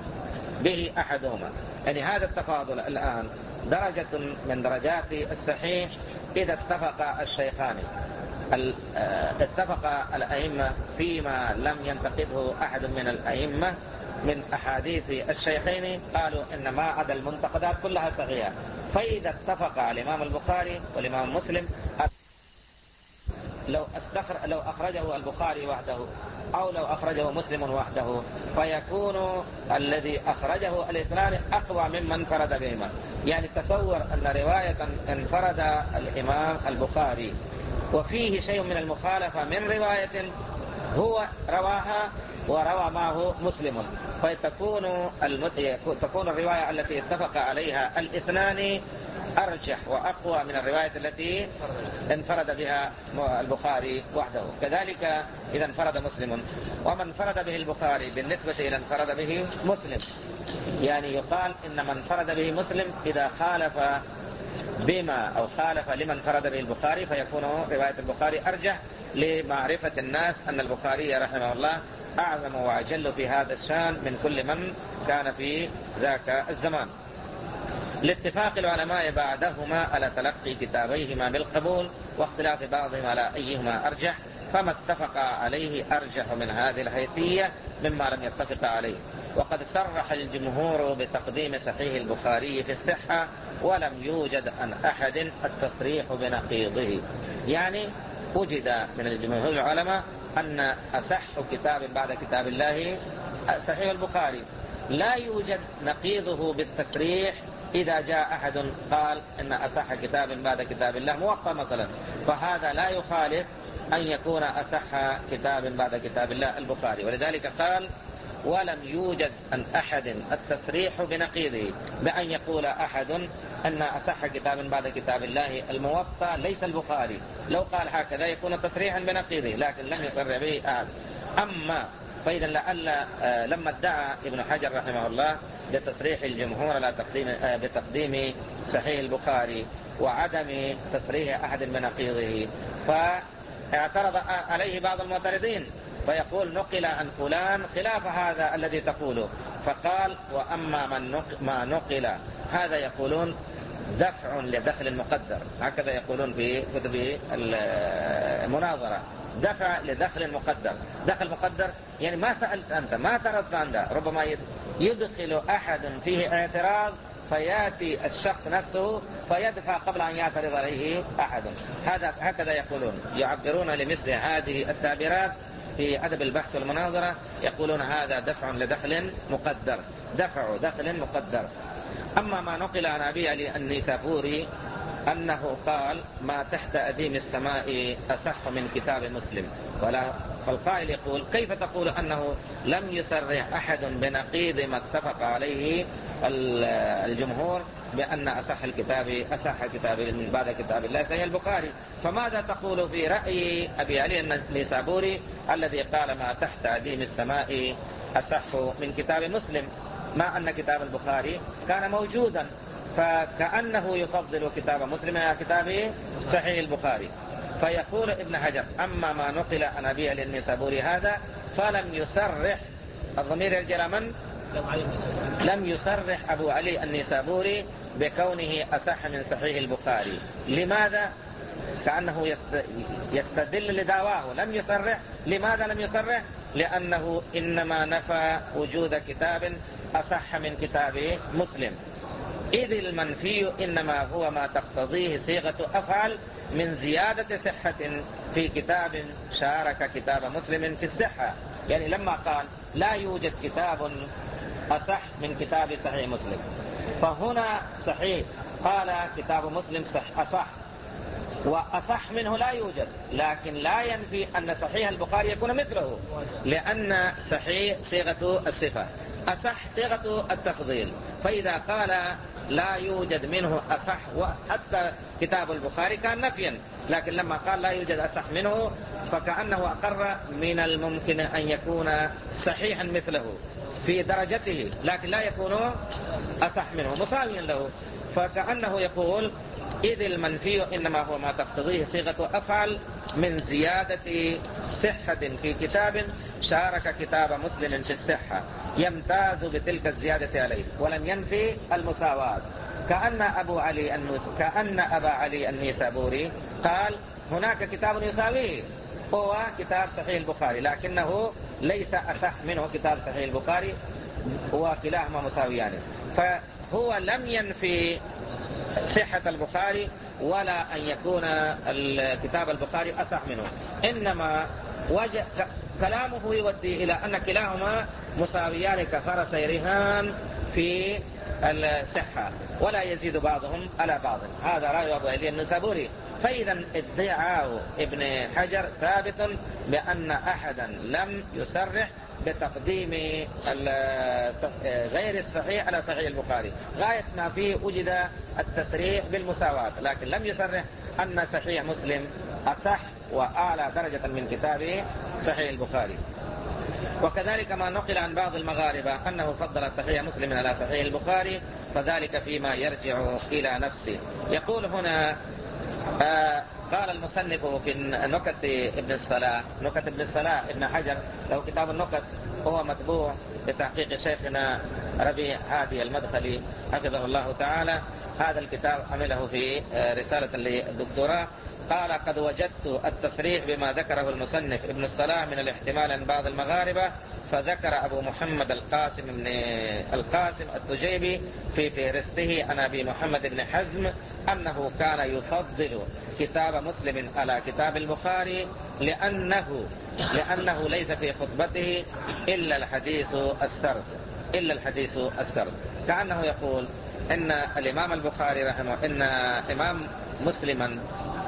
به أحدهما. يعني هذا التفاضل الآن درجة من درجات الصحيح إذا اتفق الشيخان، اتفق الأئمة فيما لم ينتقده أحد من الأئمة من أحاديث الشيخين قالوا إن ما عدا المنتقدات كلها صحيحة. فإذا اتفق الإمام البخاري والإمام مسلم لو استخر لو أخرجه البخاري وحده أو لو أخرجه مسلم وحده فيكون الذي أخرجه الاثنان أقوى ممن انفرد بهما. يعني تصور أن رواية انفرد الإمام البخاري وفيه شيء من المخالفة من رواية هو رواها وروى معه مسلم، فتكون المت... تكون الرواية التي اتفق عليها الاثنان أرجح وأقوى من الرواية التي انفرد بها البخاري وحده. كذلك إذا انفرد مسلم ومن انفرد به البخاري بالنسبة إلى انفرد به مسلم، يعني يقال إن من انفرد به مسلم إذا خالف بما أو خالف لمن انفرد به البخاري فيكون رواية البخاري أرجح لمعرفة الناس أن البخاري رحمه الله أعظم وأجل في هذا الشان من كل من كان في ذاك الزمان، لاتفاق العلماء بعدهما على تلقي كتابيهما بالقبول واختلاف بعضهم على أيهما أرجح، فما اتفق عليه أرجح من هذه الحيثية مما لم يتفق عليه. وقد صرح الجمهور بتقديم صحيح البخاري في الصحة ولم يوجد عن أحد التصريح بنقيضه. يعني وجد من الجمهور العلماء أن أصح كتاب بعد كتاب الله صحيح البخاري، لا يوجد نقيضه بالتصريح. إذا جاء أحد قال إن أصح كتاب بعد كتاب الله موطأ مثلا، فهذا لا يخالف أن يكون أصح كتاب بعد كتاب الله البخاري. ولذلك قال ولم يوجد عن أحد التصريح بنقيضه، بأن يقول أحد أن أصح كتاب بعد كتاب الله الموطأ ليس البخاري. لو قال هكذا يكون تصريحا بنقيضه، لكن لم يصرح به أحد. أما فإذا لعل لما ادعى ابن حجر رحمه الله بتصريح الجمهور على تقديم بتقديم صحيح البخاري وعدم تصريح أحد بنقيضه، فاعترض عليه بعض المعترضين فيقول نقل عن فلان خلاف هذا الذي تقوله، فقال وأما من نقل ما نقل هذا يقولون دفع لدخل مقدر، هكذا يقولون في كتب المناظرة، دفع لدخل مقدر. دخل مقدر يعني ما سألت أنت، ما اعترضت أنت، ربما يدخل أحد فيه اعتراض فيأتي الشخص نفسه فيدفع قبل أن يعترض عليه أحد. هذا هكذا يقولون، يعبرون لمثل هذه التعبيرات في أدب البحث والمناظرة، يقولون هذا دفع لدخل مقدر، دفع دخل مقدر. أما ما نقل عن أبي علي النيسابوري أنه قال ما تحت أديم السماء أصح من كتاب مسلم، ولا فالقائل يقول كيف تقول أنه لم يصرح أحد بنقيض ما اتفق عليه الجمهور بأن أصح الكتاب أصح كتاب من بعد كتاب الله صحيح البخاري، فماذا تقول في رأي أبي علي النيسابوري الذي قال ما تحت أديم السماء أصح من كتاب مسلم، مع أن كتاب البخاري كان موجودا، فكأنه يفضل كتاب مسلم على كتاب صحيح البخاري. فيقول ابن حجر أما ما نقل عن أبي علي النيسابوري هذا فلم يصرح الضمير الجرمن لم يصرح أبو علي النيسابوري بكونه أصح من صحيح البخاري. لماذا؟ كأنه يستدل لدعواه، لم يصرح. لماذا لم يصرح؟ لأنه إنما نفى وجود كتاب أصح من كتاب مسلم، إذ المنفي إنما هو ما تقتضيه صيغة أفعل من زيادة صحة في كتاب شارك كتاب مسلم في الصحة. يعني لما قال لا يوجد كتاب أصح من كتاب صحيح مسلم، فهنا صحيح قال كتاب مسلم صح أصح، وأصح منه لا يوجد، لكن لا ينفي أن صحيح البخاري يكون مثله، لأن صحيح صيغة الصفة، أصح صيغة التفضيل. فإذا قال لا يوجد منه أصح وحتى كتاب البخاري كان نفيا، لكن لما قال لا يوجد أصح منه فكأنه أقر من الممكن أن يكون صحيحا مثله في درجته، لكن لا يكون أصح منه مساويا له. فكأنه يقول إذ المنفي إنما هو ما تقتضيه صيغة أفعل من زيادة صحة في كتاب شارك كتاب مسلم في الصحة يمتاز بتلك الزيادة عليه، ولم ينفي المساواة. كأن أبو علي النس... كأن أبا علي النيسابوري قال هناك كتاب يساويه هو كتاب صحيح البخاري، لكنه ليس أصح منه كتاب صحيح البخاري، وكلاهما مساويان. فهو لم ينفي صحة البخاري ولا أن يكون كتاب البخاري أصح منه، إنما وجه كلامه يودي إلى أن كلاهما مساويان كفرسي رهان في الصحة، ولا يزيد بعضهم على بعض. هذا رأي أبو علي النسابوري. فإذا ادعاء ابن حجر ثابت بأن أحدا لم يصرح بتقديم غير الصحيح على صحيح البخاري. غاية ما فيه وجد التصريح بالمساواة، لكن لم يصرح أن صحيح مسلم أصح وأعلى درجة من كتاب صحيح البخاري. وكذلك ما نقل عن بعض المغاربة أنه فضل صحيح مسلم على صحيح البخاري، فذلك فيما يرجع إلى نفسه. يقول هنا آه قال المصنف في نكت ابن الصلاح، نكت ابن الصلاح ابن حجر له كتاب النكت، هو مطبوع بتحقيق شيخنا ربيع هادي المدخلي حفظه الله تعالى. هذا الكتاب عمله في رسالة للدكتوراه. قال قد وجدت التصريح بما ذكره المصنف ابن الصلاح من الاحتمال عن بعض المغاربة، فذكر أبو محمد القاسم بن القاسم التجيبي في فهرسته عن أبي محمد بن حزم أنه كان يفضل كتاب مسلم على كتاب البخاري لأنه لأنه ليس في خطبته إلا الحديث السرد إلا الحديث السرد كأنه يقول إن الإمام البخاري رحمه إن إمام مسلما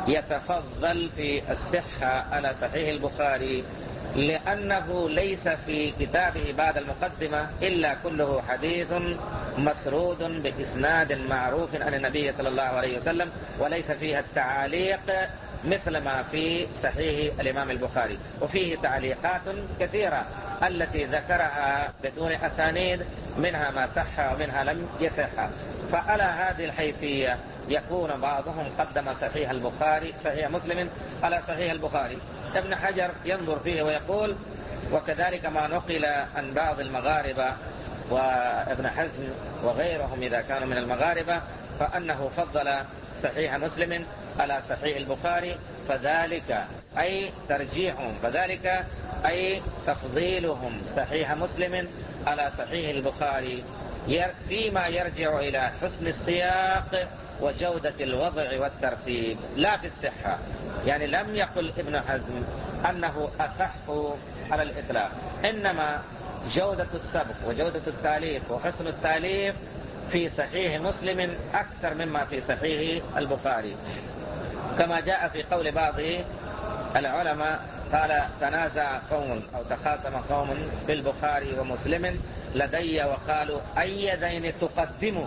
يتفضل في الصحة على صحيح البخاري لأنه ليس في كتابه بعد المقدمة إلا كله حديث مسرود بإسناد معروف عن النبي صلى الله عليه وسلم، وليس فيها التعاليق مثل ما في صحيح الإمام البخاري. وفيه تعليقات كثيرة التي ذكرها بدون أسانيد، منها ما صح ومنها لم يصح. فعلى هذه الحيثية يكون بعضهم قدم صحيح البخاري صحيح مسلم على صحيح البخاري. ابن حجر ينظر فيه ويقول وكذلك ما نقل عن بعض المغاربة وابن حزم وغيرهم إذا كانوا من المغاربة فأنه فضل صحيح مسلم على صحيح البخاري، فذلك أي ترجيحهم فذلك أي تفضيلهم صحيح مسلم على صحيح البخاري فيما يرجع إلى حسن السياق وجودة الوضع والترتيب لا في الصحة. يعني لم يقل ابن حزم أنه أصح على الإطلاق، إنما جودة السبق وجودة التاليف وحسن التاليف في صحيح مسلم أكثر مما في صحيح البخاري، كما جاء في قول بعض العلماء قال تنازع قوم أو تخاصم قوم في البخاري ومسلم لدي وقالوا أي ذين تقدموا.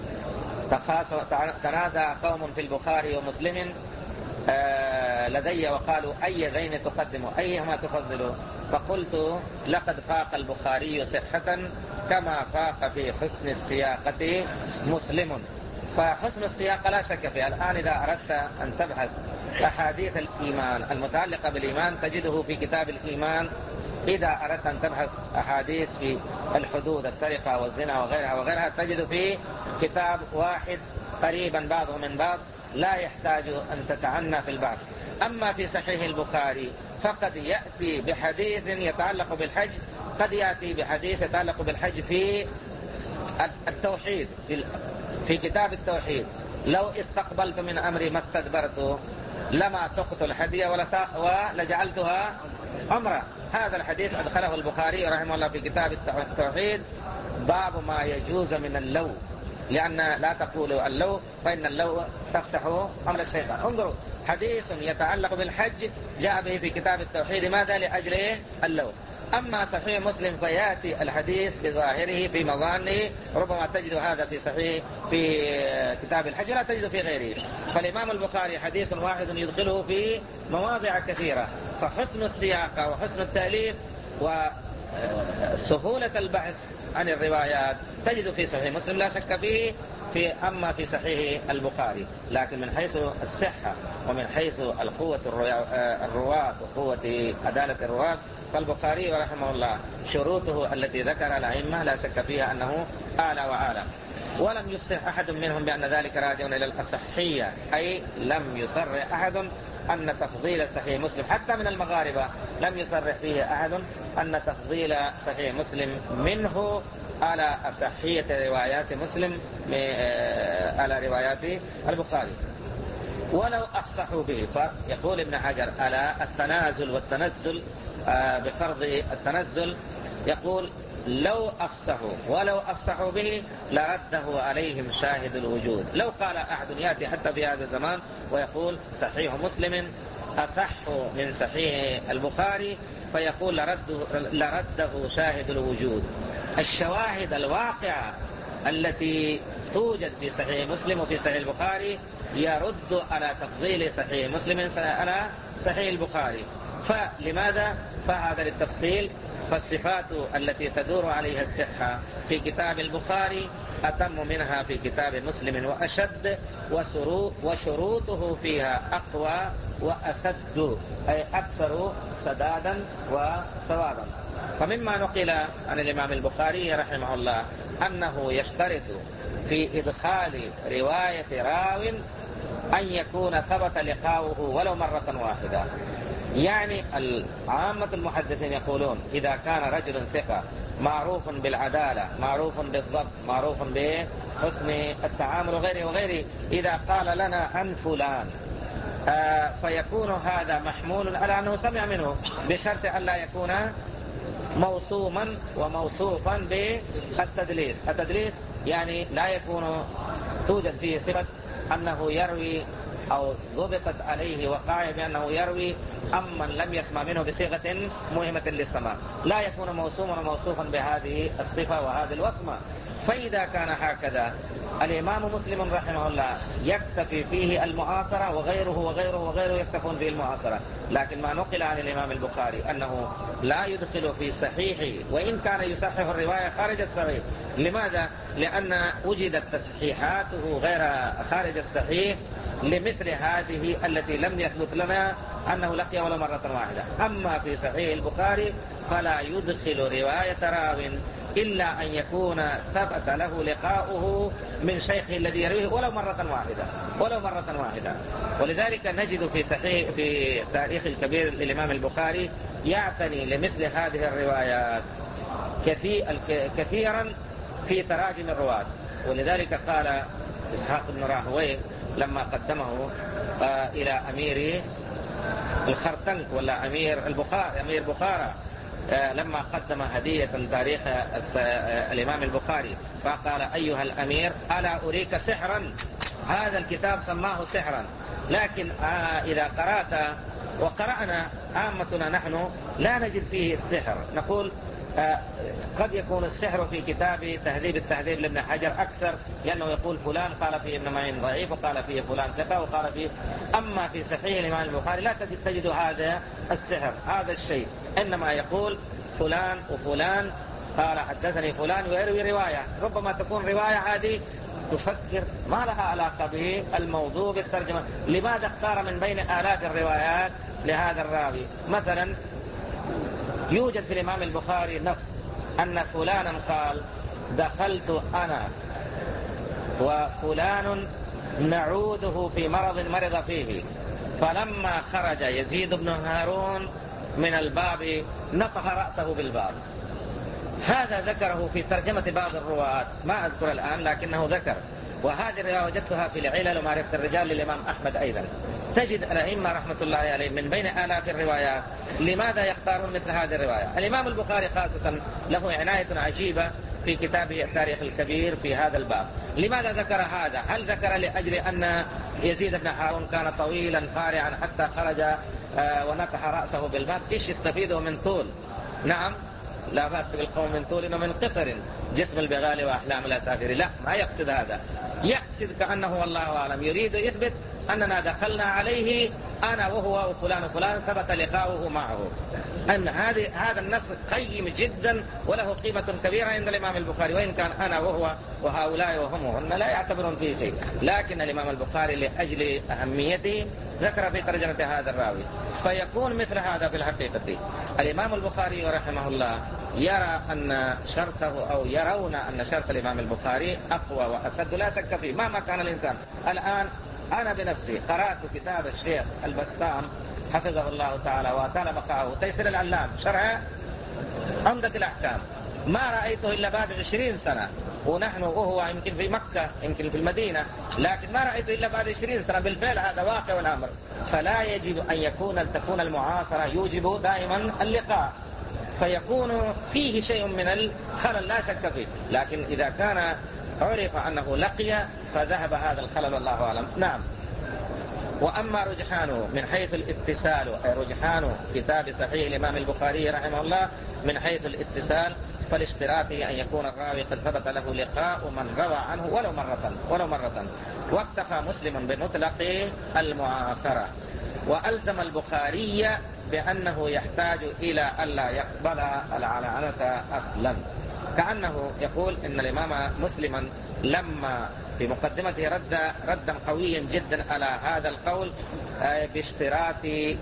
تنازع قوم في البخاري ومسلم لدي وقالوا أي ذين تقدموا أيهما تفضلوا، فقلت لقد فاق البخاري صحة كما فاق في حسن السياقة مسلم. فحسن السياق لا شك فيه. الآن إذا أردت أن تبحث أحاديث الإيمان المتعلقة بالإيمان تجده في كتاب الإيمان. إذا أردت أن تبحث أحاديث في الحدود السرقة والزنا وغيرها وغيرها تجد في كتاب واحد قريبا بعضه من بعض لا يحتاج أن تتعنى في البحث. أما في صحيح البخاري فقد يأتي بحديث يتعلق بالحج، قد يأتي بحديث يتعلق بالحج في التوحيد في كتاب التوحيد لو استقبلت من أمري ما استدبرت لما سقط الهدي ولجعلتها عمرة. هذا الحديث أدخله البخاري رحمه الله في كتاب التوحيد باب ما يجوز من اللو، لأن لا تقولوا اللو فإن اللو تفتح أمر الشيطان. انظروا حديث يتعلق بالحج جاء به في كتاب التوحيد، ماذا؟ لأجل اللو. أما صحيح مسلم فيأتي الحديث بظاهره في مظانه، ربما تجد هذا في صحيح في كتاب الحج لا تجد في غيره. فالإمام البخاري حديث واحد يدخله في مواضع كثيرة، فحسن السياق وحسن التأليف وسهولة البحث عن الروايات تجد في صحيح مسلم لا شك فيه في أما في صحيح البخاري. لكن من حيث الصحة ومن حيث القوة الرواة وقوة عدالة الرواة فالبخاري رحمه الله شروطه التي ذكر الأئمة لا شك فيها أنه أعلى وأعلى. ولم يفصح أحد منهم بأن ذلك راجع إلى الأصحية، أي لم يصرح أحد أن تفضيل صحيح مسلم حتى من المغاربة لم يصرح فيه أحد أن تفضيل صحيح مسلم منه على أصحية روايات مسلم على روايات البخاري ولو أفصحوا به. فيقول ابن حجر على التنازل والتنزل بفرض التنزل، يقول لو أفصحوا ولو أفصحوا به لرده عليهم شاهد الوجود. لو قال أحد يأتي حتى في هذا الزمان ويقول صحيح مسلم أصح من صحيح البخاري، فيقول لرده, لرده شاهد الوجود. الشواهد الواقعة التي توجد في صحيح مسلم وفي صحيح البخاري يرد على تفضيل صحيح مسلم على صحيح البخاري. فلماذا؟ فهذا للتفصيل. فالصفات التي تدور عليها الصحة في كتاب البخاري أتم منها في كتاب مسلم وأشد، وشروطه فيها أقوى وأسد، أي أكثر سدادا وثوابا. فمما نقل عن الإمام البخاري رحمه الله أنه يشترط في إدخال رواية راو أن يكون ثبت لقاؤه ولو مرة واحدة. يعني عامة المحدثين يقولون إذا كان رجل ثقة معروف بالعدالة، معروف بالضبط، معروف بحسن التعامل وغيره وغيره، إذا قال لنا عن فلان آه فيكون هذا محمول على أنه سمع منه، بشرط أن لا يكون موصوما وموصوفا بالتدليس. التدليس يعني لا يكون توجد فيه صفة أنه يروي أو ضبطت عليه وقائع بأنه يروي أمن لم يسمع منه بصيغة مهمة للسماع، لا يكون موصوما وموصوفا بهذه الصفة وهذه الوصمة. فإذا كان هكذا الإمام مسلم رحمه الله يكتفي فيه المعاصرة، وغيره وغيره وغيره يكتفون فيه المعاصرة. لكن ما نقل عن الإمام البخاري أنه لا يدخل في صحيحه وإن كان يصحح الرواية خارج الصحيح. لماذا؟ لأن وجدت تصحيحاته غير خارج الصحيح لمثل هذه التي لم يثبت لنا أنه لقي ولا مرة واحدة. أما في صحيح البخاري فلا يدخل رواية راو إلا أن يكون ثبت له لقاؤه من شيخه الذي يرويه ولو مرة واحدة ولو مرة واحدة. ولذلك نجد في صحيح في تاريخ الكبير للإمام البخاري يعتني لمثل هذه الروايات كثيرا في تراجم الرواة. ولذلك قال إسحاق بن راهويه لما قدمه إلى أمير الخرتنك ولا أمير البخاري أمير بخارى، لما قدم هدية تاريخ الإمام البخاري فقال أيها الأمير ألا أريك سحرا؟ هذا الكتاب سماه سحرا، لكن إذا قرأت وقرأنا عامتنا نحن لا نجد فيه السحر. نقول قد يكون السحر في كتاب تهذيب التهذيب لابن حجر أكثر، لأنه يقول فلان قال فيه ابن معين ضعيف وقال فيه فلان ثقة وقال فيه. أما في صحيح الإمام البخاري لا تجد هذا السحر هذا الشيء، إنما يقول فلان وفلان قال حدثني فلان ويروي رواية، ربما تكون رواية هذه تفكر ما لها علاقة بالموضوع بالترجمة. لماذا اختار من بين آلاف الروايات لهذا الراوي؟ مثلا يوجد في الإمام البخاري نص أن فلانا قال دخلت أنا وفلان نعوده في مرض مرض فيه، فلما خرج يزيد بن هارون من الباب نطح رأسه بالباب. هذا ذكره في ترجمة بعض الرواة ما أذكر الآن لكنه ذكر. وهذه الرواية وجدتها في العلل ومعرفة الرجال للإمام أحمد أيضا. تجد الأئمة رحمة الله عليهم من بين آلاف الروايات لماذا يختارون مثل هذه الرواية؟ الإمام البخاري خاصة له عناية عجيبة في كتابه التاريخ الكبير في هذا الباب. لماذا ذكر هذا؟ هل ذكر لأجل أن يزيد بن هارون كان طويلا فارعا حتى خرج ونطح رأسه بالباب؟ إيش يستفيده من طول؟ نعم لا بأس بالقوم من طول ومن قصر جسم البغال وأحلام الأسافر. لا، ما يقصد هذا. يقصد كأنه والله أعلم يريد يثبت أننا دخلنا عليه أنا وهو وفلان وفلان ثبت لقاؤه معه. أن هذه هذا النص قيم جدا وله قيمة كبيرة عند الإمام البخاري، وإن كان أنا وهو وهؤلاء وهم وهن لا يعتبرون فيه شيء، لكن الإمام البخاري لأجل أهميته ذكر في ترجمة هذا الراوي. فيكون مثل هذا في الحقيقة الإمام البخاري رحمه الله يرى أن شرطه أو يرون أن شرط الإمام البخاري أقوى وأسد لا شك فيه مهما كان الإنسان. الآن أنا بنفسي قرأت كتاب الشيخ البسام حفظه الله تعالى وأطال بقاءه تيسير العلام شرح عمدة الأحكام، ما رأيته إلا بعد عشرين سنة، ونحن وهو يمكن في مكة يمكن في المدينة، لكن ما رأيته إلا بعد عشرين سنة. بالفعل هذا واقع الأمر. فلا يجب أن يكون أن تكون المعاصرة يوجب دائما اللقاء، فيكون فيه شيء من الخلل لا شك فيه، لكن إذا كان عرف أنه لقي فذهب هذا الخلل والله أعلم. نعم. وأما رجحانه من حيث الاتصال، أي رجحان كتاب صحيح الإمام البخاري رحمه الله من حيث الاتصال، فلاشتراطه أن يكون الراوي قد ثبت له لقاء من روى عنه ولو مرة ولو مرة واكتفى مسلم بمطلق المعاصرة، وألزم البخاري بأنه يحتاج إلى ألا يقبل العنعنة أصلا، كأنه يقول إن الإمام مسلما لما في مقدمته رد ردا قويا جدا على هذا القول باشتراط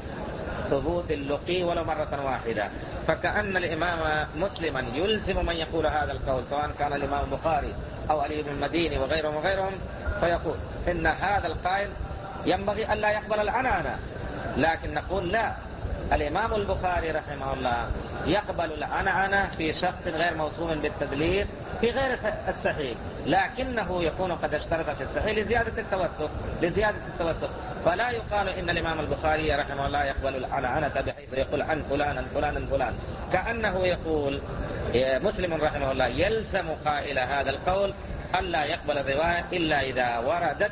ثبوت اللقي ولو مرة واحدة، فكأن الإمام مسلما يلزم من يقول هذا القول سواء كان الإمام البخاري أو علي بن المديني وغيرهم وغيرهم، فيقول إن هذا القائل ينبغي ألا يقبل العنعنة. لكن نقول لا، الإمام البخاري رحمه الله يقبل العنعنة في شخص غير موصوم بالتدليس في غير الصحيح، لكنه يكون قد اشترط في الصحيح لزيادة التوثق لزيادة التوثق فلا يقال إن الإمام البخاري رحمه الله يقبل العنعنة بحيث يقول عن فلان فلان فلان، كأنه يقول مسلم رحمه الله يلزم قائل هذا القول ألا يقبل الرواية إلا إذا وردت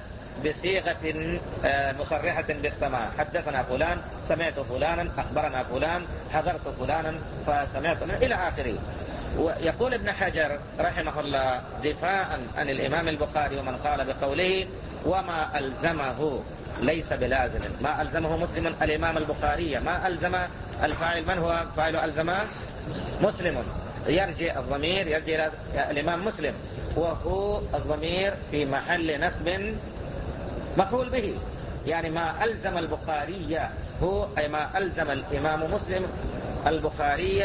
بصيغة مصرحة بالسماع، حدثنا فلان، سمعت فلانا، أخبرنا فلان، حضرت فلانا فسمعت إلى آخره. ويقول ابن حجر رحمه الله دفاعا عن الإمام البخاري ومن قال بقوله وما ألزمه ليس بلازم، ما ألزمه مسلم الإمام البخاري، ما ألزم الفاعل، من هو فاعل ألزم؟ مسلم، يرجع الضمير يرجع إلى الإمام مسلم، وهو الضمير في محل نصب مفعول به، يعني ما ألزم البخاري هو أي ما ألزم الإمام مسلم البخاري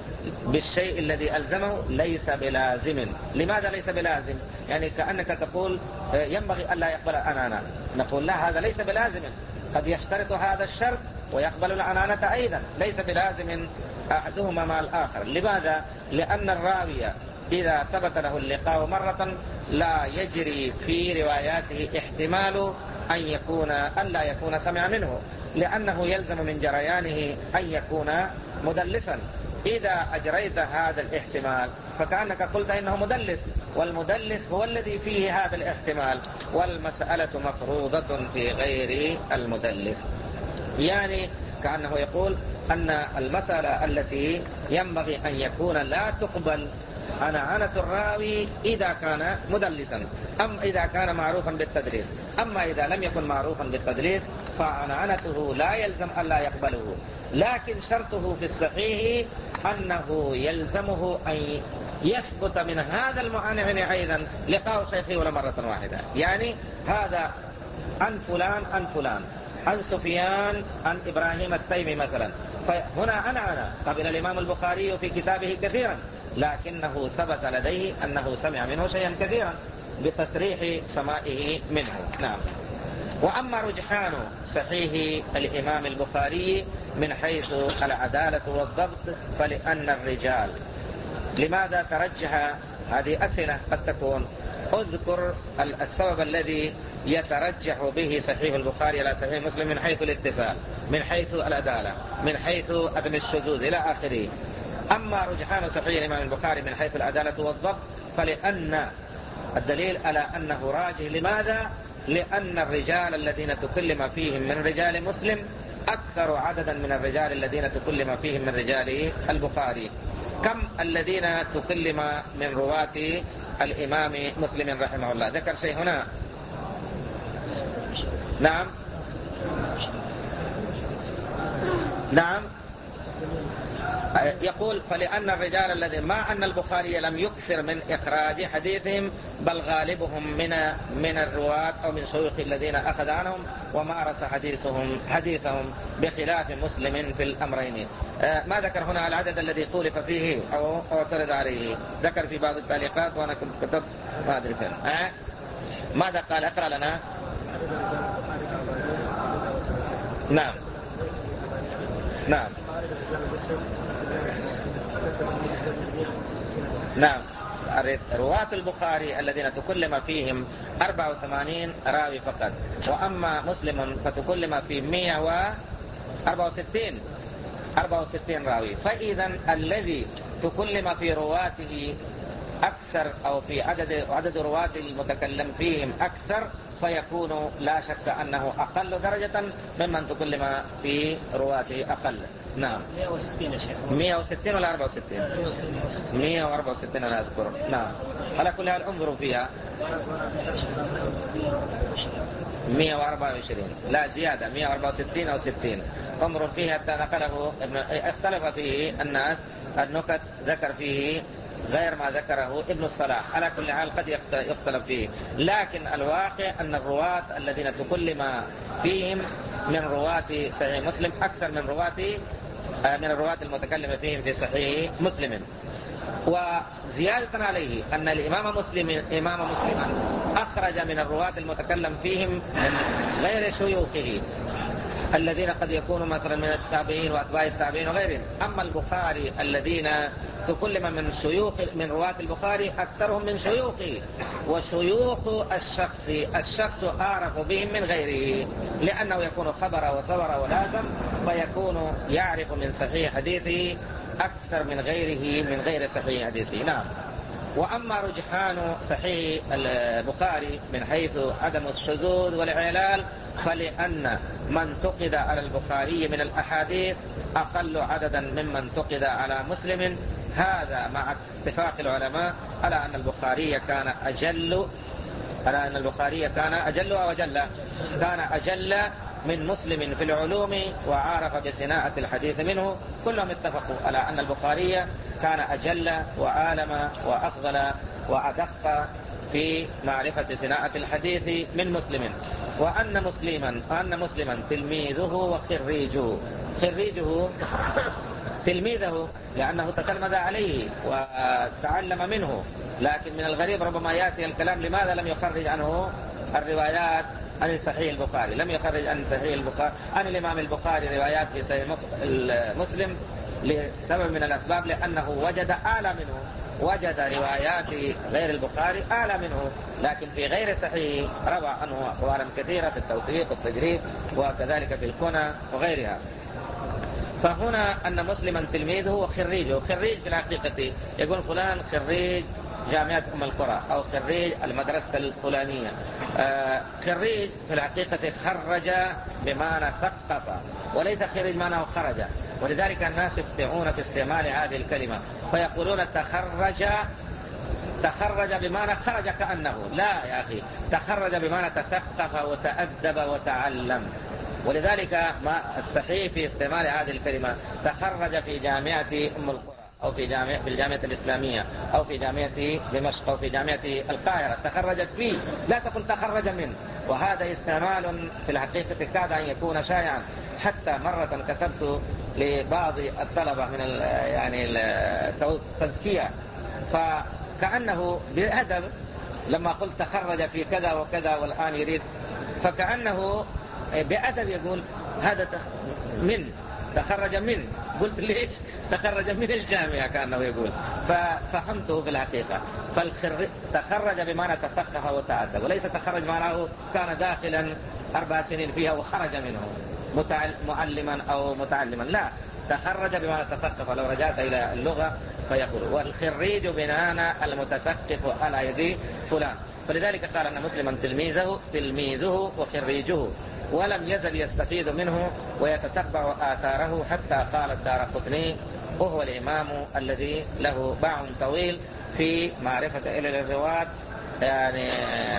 بالشيء الذي ألزمه ليس بلازم. لماذا ليس بلازم؟ يعني كأنك تقول ينبغي ألا يقبل العنانة، نقول لا، هذا ليس بلازم، قد يشترط هذا الشرط ويقبل العنانة أيضا، ليس بلازم أحدهما مع الآخر. لماذا؟ لأن الراوي إذا ثبت له اللقاء مرة لا يجري في رواياته احتمال أن يكون أن لا يكون سمع منه، لأنه يلزم من جريانه أن يكون مدلسا. إذا أجريت هذا الاحتمال فكأنك قلت إنه مدلس، والمدلس هو الذي فيه هذا الاحتمال، والمسألة مفروضة في غير المدلس. يعني كأنه يقول أن المسألة التي ينبغي أن يكون لا تقبل عنعنة الراوي إذا كان مدلسا، أم إذا كان معروفا بالتدليس، أما إذا لم يكن معروفا بالتدليس فعنعنته لا يلزم ألا يقبله، لكن شرطه في الصحيح أنه يلزمه أن يثبت من هذا المعنعن أيضا لقاء شيخه ولا مرة واحدة. يعني هذا عن فلان عن فلان عن سفيان عن إبراهيم التيمي مثلا، فهنا عنعنة قبل الإمام البخاري في كتابه كثيرا، لكنه ثبت لديه أنه سمع منه شيئا كثيرا بتصريح سمائه منه. نعم. وأما رجحان صحيح الإمام البخاري من حيث العدالة والضبط فلأن الرجال، لماذا ترجح؟ هذه أسئلة قد تكون. اذكر السبب الذي يترجح به صحيح البخاري على صحيح مسلم من حيث الاتصال، من حيث العدالة، من حيث عدم الشذوذ إلى آخره. أما رجحان صحيح الإمام البخاري من حيث العدالة والضبط فلأن الدليل على أنه راجح. لماذا؟ لأن الرجال الذين تكلم فيهم من رجال مسلم أكثر عددا من الرجال الذين تكلم فيهم من رجال البخاري. كم الذين تكلم من رواة الإمام مسلم رحمه الله؟ ذكر شيء هنا. نعم نعم يقول فلأن الرجال الذين مع أن البخاري لم يكثر من إخراج حديثهم، بل غالبهم من من الرواة أو من شيوخ الذين أخذ عنهم ومارس حديثهم حديثهم بخلاف مسلم في الأمرين. ما ذكر هنا العدد الذي طولف فيه أو اعترض عليه، ذكر في بعض التعليقات وأنا كنت كتبت ما أدري فين. أه؟ ماذا قال؟ اقرأ لنا. نعم نعم نعم. رواة البخاري الذين تكلم فيهم أربعة وثمانين راوي فقط، وأما مسلم فتكلم في مئة وأربعة وستين أربعة وستين راوي. فإذا الذي تكلم في رواته أكثر أو في عدد عدد رواة المتكلم فيهم أكثر، فيكون لا شك أنه أقل درجة ممن تكلم في رواته أقل. نعم. مئة وستين يا شيخ. مئة وستين ولا أربعة وستين؟ مئة وأربعة وستين أنا أذكر. نعم. على كل حال انظروا فيها. مئة وأربعة وعشرين لا زيادة، مئة وأربعة وستين أو ستين. انظروا فيها حتى نقله ابن اختلف فيه الناس، النكت ذكر فيه غير ما ذكره ابن الصلاح. على كل حال قد يختلف فيه، لكن الواقع أن الرواة الذين تكلم فيهم من رواة صحيح مسلم أكثر من رواة من الرواة المتكلم فيهم في صحيح مسلم. وزيادة عليه أن الإمام مسلم إمام مسلما أخرج من الرواة المتكلم فيهم من غير شيوخه الذين قد يكونوا مثلا من التابعين وأتباع التابعين وغيرهم. أما البخاري الذين تكلم من شيوخ من رواة البخاري أكثرهم من شيوخه، وشيوخ الشخص الشخص أعرف بهم من غيره، لأنه يكون خبر وصبر ولازم، فيكون يعرف من صحيح حديثه أكثر من غيره من غير صحيح حديثه. نعم. وأما رجحان صحيح البخاري من حيث عدم الشذوذ والعلال، فلأن من تقد على البخاري من الأحاديث أقل عددا ممن تقد على مسلم. هذا مع اتفاق العلماء على أن البخاري كان أجل على أن البخاري كان أجل أو أجل كان أجل من مسلم في العلوم وعارف بصناعة الحديث منه. كلهم اتفقوا على أن البخاري كان أجل وعالم وأفضل وأدق في معرفة صناعة الحديث من مسلم، وأن مسلما وأن مسلما تلميذه وخريجه خريجه تلميذه لأنه تتلمذ عليه وتعلم منه. لكن من الغريب ربما يأتي الكلام لماذا لم يخرج عنه الروايات عن صحيح البخاري، لم يخرج عن صحيح البخاري عن الإمام البخاري روايات في صحيح مسلم، لسبب من الأسباب، لأنه وجد أعلى منه، وجد روايات غير البخاري أعلى منه، لكن في غير صحيح روى عنه أقوالا كثيرة في التوثيق والتجريب وكذلك في الكنى وغيرها. فهنا أن مسلما تلميذه وخريجه. خريج في الحقيقة يقول فلان خريج جامعة أم القرى أو خريج المدرسة الفلانية. آه خريج في الحقيقة خرج بمعنى ثقف، وليس خريج معناه خرج. ولذلك الناس يخطئون في استعمال هذه الكلمة فيقولون تخرج تخرج بمعنى خرج كأنه. لا يا أخي، تخرج بمعنى تثقف وتأدب وتعلم. ولذلك ما الصحيح في استعمال هذه الكلمة تخرج في جامعة أم القرى أو في جامعة في الجامعة الإسلامية أو في جامعة دمشق أو في جامعة القاهرة، تخرجت فيه، لا تقل تخرج منه. وهذا استعمال في الحقيقة كاد أن يكون شائعا. حتى مرة كتبت لبعض الطلبة من يعني التزكية، فكأنه بأدب لما قلت تخرج في كذا وكذا والآن يريد، فكأنه بأدب يقول هذا من تخرج من، قلت ليش تخرج من الجامعة كأنه يقول، ففهمته في الحقيقة. فالتخرج بمعنى تثقف وتعدى، وليس تخرج معناه كان داخلا أربع سنين فيها وخرج منه معلما أو متعلما. لا، تخرج بمعنى تثقف. لو رجعت إلى اللغة فيقول والخريج بمعنى المتثقف على يد فلان. فلذلك قال أن مسلما تلميذه تلميذه وخريجه، ولم يزل يستفيد منه ويتتبع آثاره، حتى قال الدارقطني وهو الإمام الذي له باع طويل في معرفة علل الرواة، يعني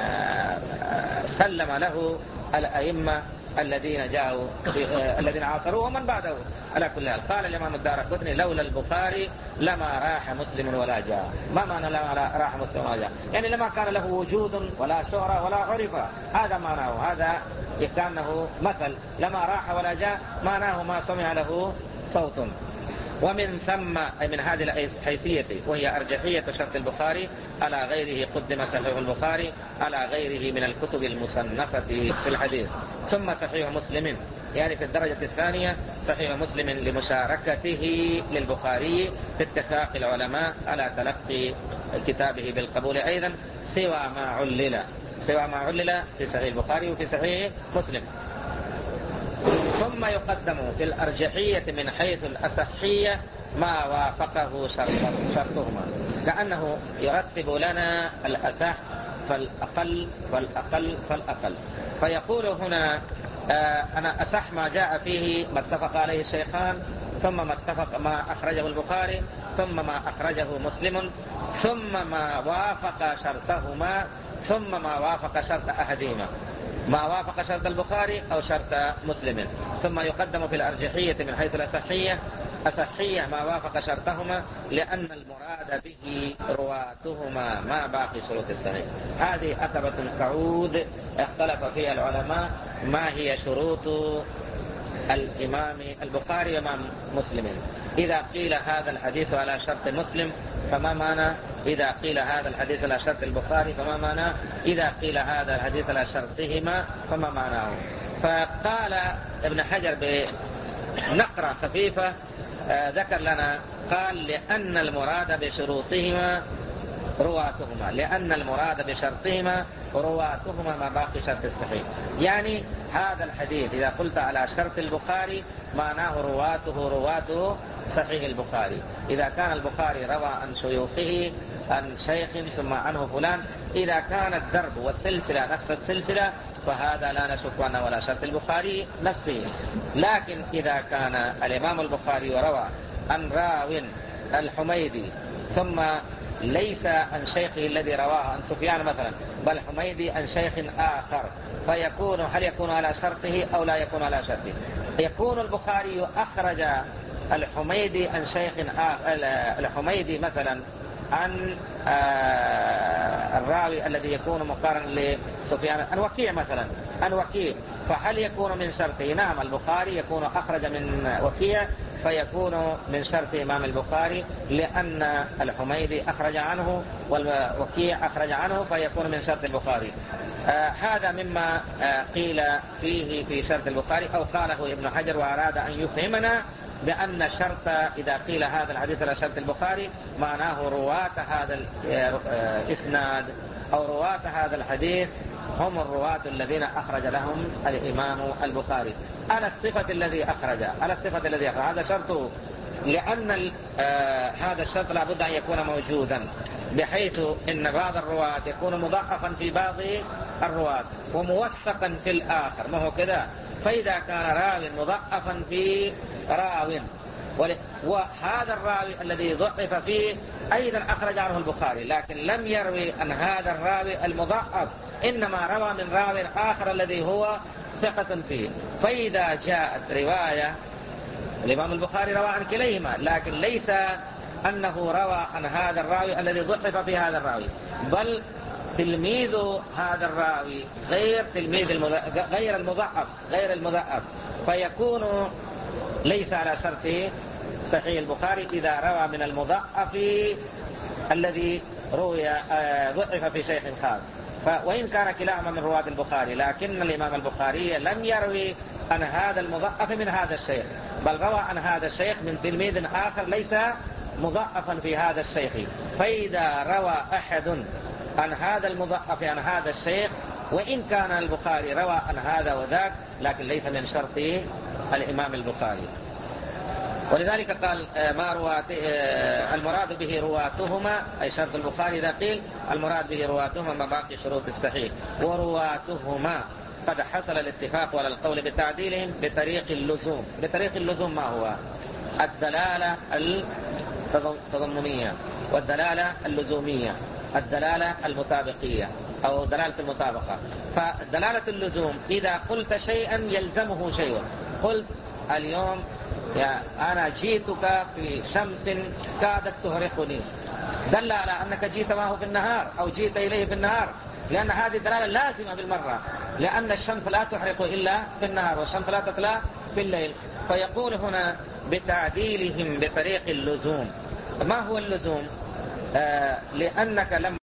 سلم له الأئمة الذين جاءوا الذين عاصروه ومن بعده. على كل حال قال الإمام الدارقطني لولا البخاري لما راح مسلم ولا جاء. ما معنى لما راح مسلم ولا جاء؟ يعني لما كان له وجود ولا شهرة ولا عرف، هذا معناه. هذا كأنه مثل لما راح ولا جاء، معناه ما سمع له صوت. ومن ثم أي من هذه الحيثية وهي أرجحية شرط البخاري على غيره قدم صحيح البخاري على غيره من الكتب المصنفة في الحديث. ثم صحيح مسلم يعني في الدرجة الثانية صحيح مسلم لمشاركته للبخاري في اتفاق العلماء على تلقي كتابه بالقبول أيضا سوى ما علل سوى ما علل في صحيح البخاري وفي صحيح مسلم. ثم يقدم في الأرجحية من حيث الأصحية ما وافقه شرطهما، كأنه يرتب لنا الأصح فالأقل فالأقل فالأقل. فيقول هنا آه أنا أصح ما جاء فيه ما اتفق عليه الشيخان، ثم ما اتفق ما أخرجه البخاري، ثم ما أخرجه مسلم، ثم ما وافق شرطهما، ثم ما وافق شرط أحدهما، ما وافق شرط البخاري أو شرط مسلم. ثم يقدم في الأرجحية من حيث الأصحية أصحية ما وافق شرطهما، لأن المراد به رواتهما ما باقي شروط الصحيح. هذه عقبة كعود اختلف فيها العلماء ما هي شروط الإمام البخاري وإمام مسلم. إذا قيل هذا الحديث على شرط مسلم فما معنى؟ إذا قيل هذا الحديث على شرط البخاري فما معنى؟ إذا قيل هذا الحديث على شرطهما فما معناه؟ فقال ابن حجر بنقرة خفيفة آه ذكر لنا، قال لأن المراد بشروطهما رواتهما، لأن المراد بشرطهما رواتهما ما باقي شرط الصحيح. يعني هذا الحديث إذا قلت على شرط البخاري معناه رواته رواته صحيح البخاري. إذا كان البخاري روى عن شيوخه عن شيخ ثم عنه فلان، إذا كان الدرب والسلسلة نفس السلسلة فهذا لا نشك أنه ولا شرط البخاري نفسه. لكن إذا كان الإمام البخاري وروى عن راو الحميدي ثم ليس عن شيخه الذي رواه عن سفيان مثلا، بل حميدي عن شيخ آخر، فيكون هل يكون على شرطه أو لا يكون على شرطه؟ يكون البخاري أخرج الحميدي عن شيخ آخر، الحميدي مثلا عن الراوي الذي يكون مقارن لسفيان عن وكيع مثلا، عن وكيع، فهل يكون من شرطه؟ نعم، البخاري يكون أخرج من وكيع فيكون من شرط إمام البخاري، لأن الحميدي أخرج عنه والوكيع أخرج عنه فيكون من شرط البخاري. آه هذا مما آه قيل فيه في شرط البخاري، أو قاله ابن حجر وأراد أن يفهمنا بأن الشرط إذا قيل هذا الحديث على شرط البخاري معناه رواة هذا الإسناد أو رواة هذا الحديث هم الرواة الذين أخرج لهم الإمام البخاري على الصفة الذي أخرج على الصفة الذي أخرج. هذا شرطه، لأن آه هذا الشرط لابد أن يكون موجودا، بحيث إن بعض الرواة يكون مضعفا في بعض الرواة وموثقا في الآخر، ما هو كذا؟ فإذا كان راوي مضعفا في راو وهذا الراوي الذي ضعف فيه أيضا أخرج عنه البخاري، لكن لم يروي عن هذا الراوي المضعف، إنما روى من راوي آخر الذي هو ثقة فيه. فإذا جاءت رواية الإمام البخاري روى عن كليهما، لكن ليس أنه روى عن هذا الراوي الذي ضعف في هذا الراوي، بل تلميذ هذا الراوي غير تلميذ المضعف غير المضعف غير المضعف فيكون ليس على شرط صحيح البخاري إذا روى من المضعف الذي روي ضعف في شيخ خاص. وإن كان كلاهما من رواة البخاري، لكن الإمام البخاري لم يروي عن هذا المضعف من هذا الشيخ، بل روى عن هذا الشيخ من تلميذ آخر ليس مضعفا في هذا الشيخ. فإذا روى أحد عن هذا المضعف عن هذا الشيخ، وإن كان البخاري روى عن هذا وذاك، لكن ليس من شرط الإمام البخاري. ولذلك قال ما روات المراد به رواتهما أي شرط البخاري، إذا قيل المراد به رواتهما ما باقي شروط الصحيح. ورواتهما قد حصل الاتفاق على القول بتعديلهم بطريق اللزوم. بطريق اللزوم ما هو؟ الدلالة التضمنية والدلالة اللزومية، الدلالة المطابقية أو دلالة المطابقة. فدلالة اللزوم إذا قلت شيئا يلزمه شيء، قلت اليوم يا أنا جيتك في شمس كادت تهرقني، دل على أنك جيت معه في النهار أو جيت إليه في النهار، لأن هذه الدلالة لازمة بالمرة، لأن الشمس لا تحرق إلا في النهار والشمس لا تطلع في الليل. فيقول هنا بتعديلهم بطريق اللزوم. ما هو اللزوم؟ آه لأنك لم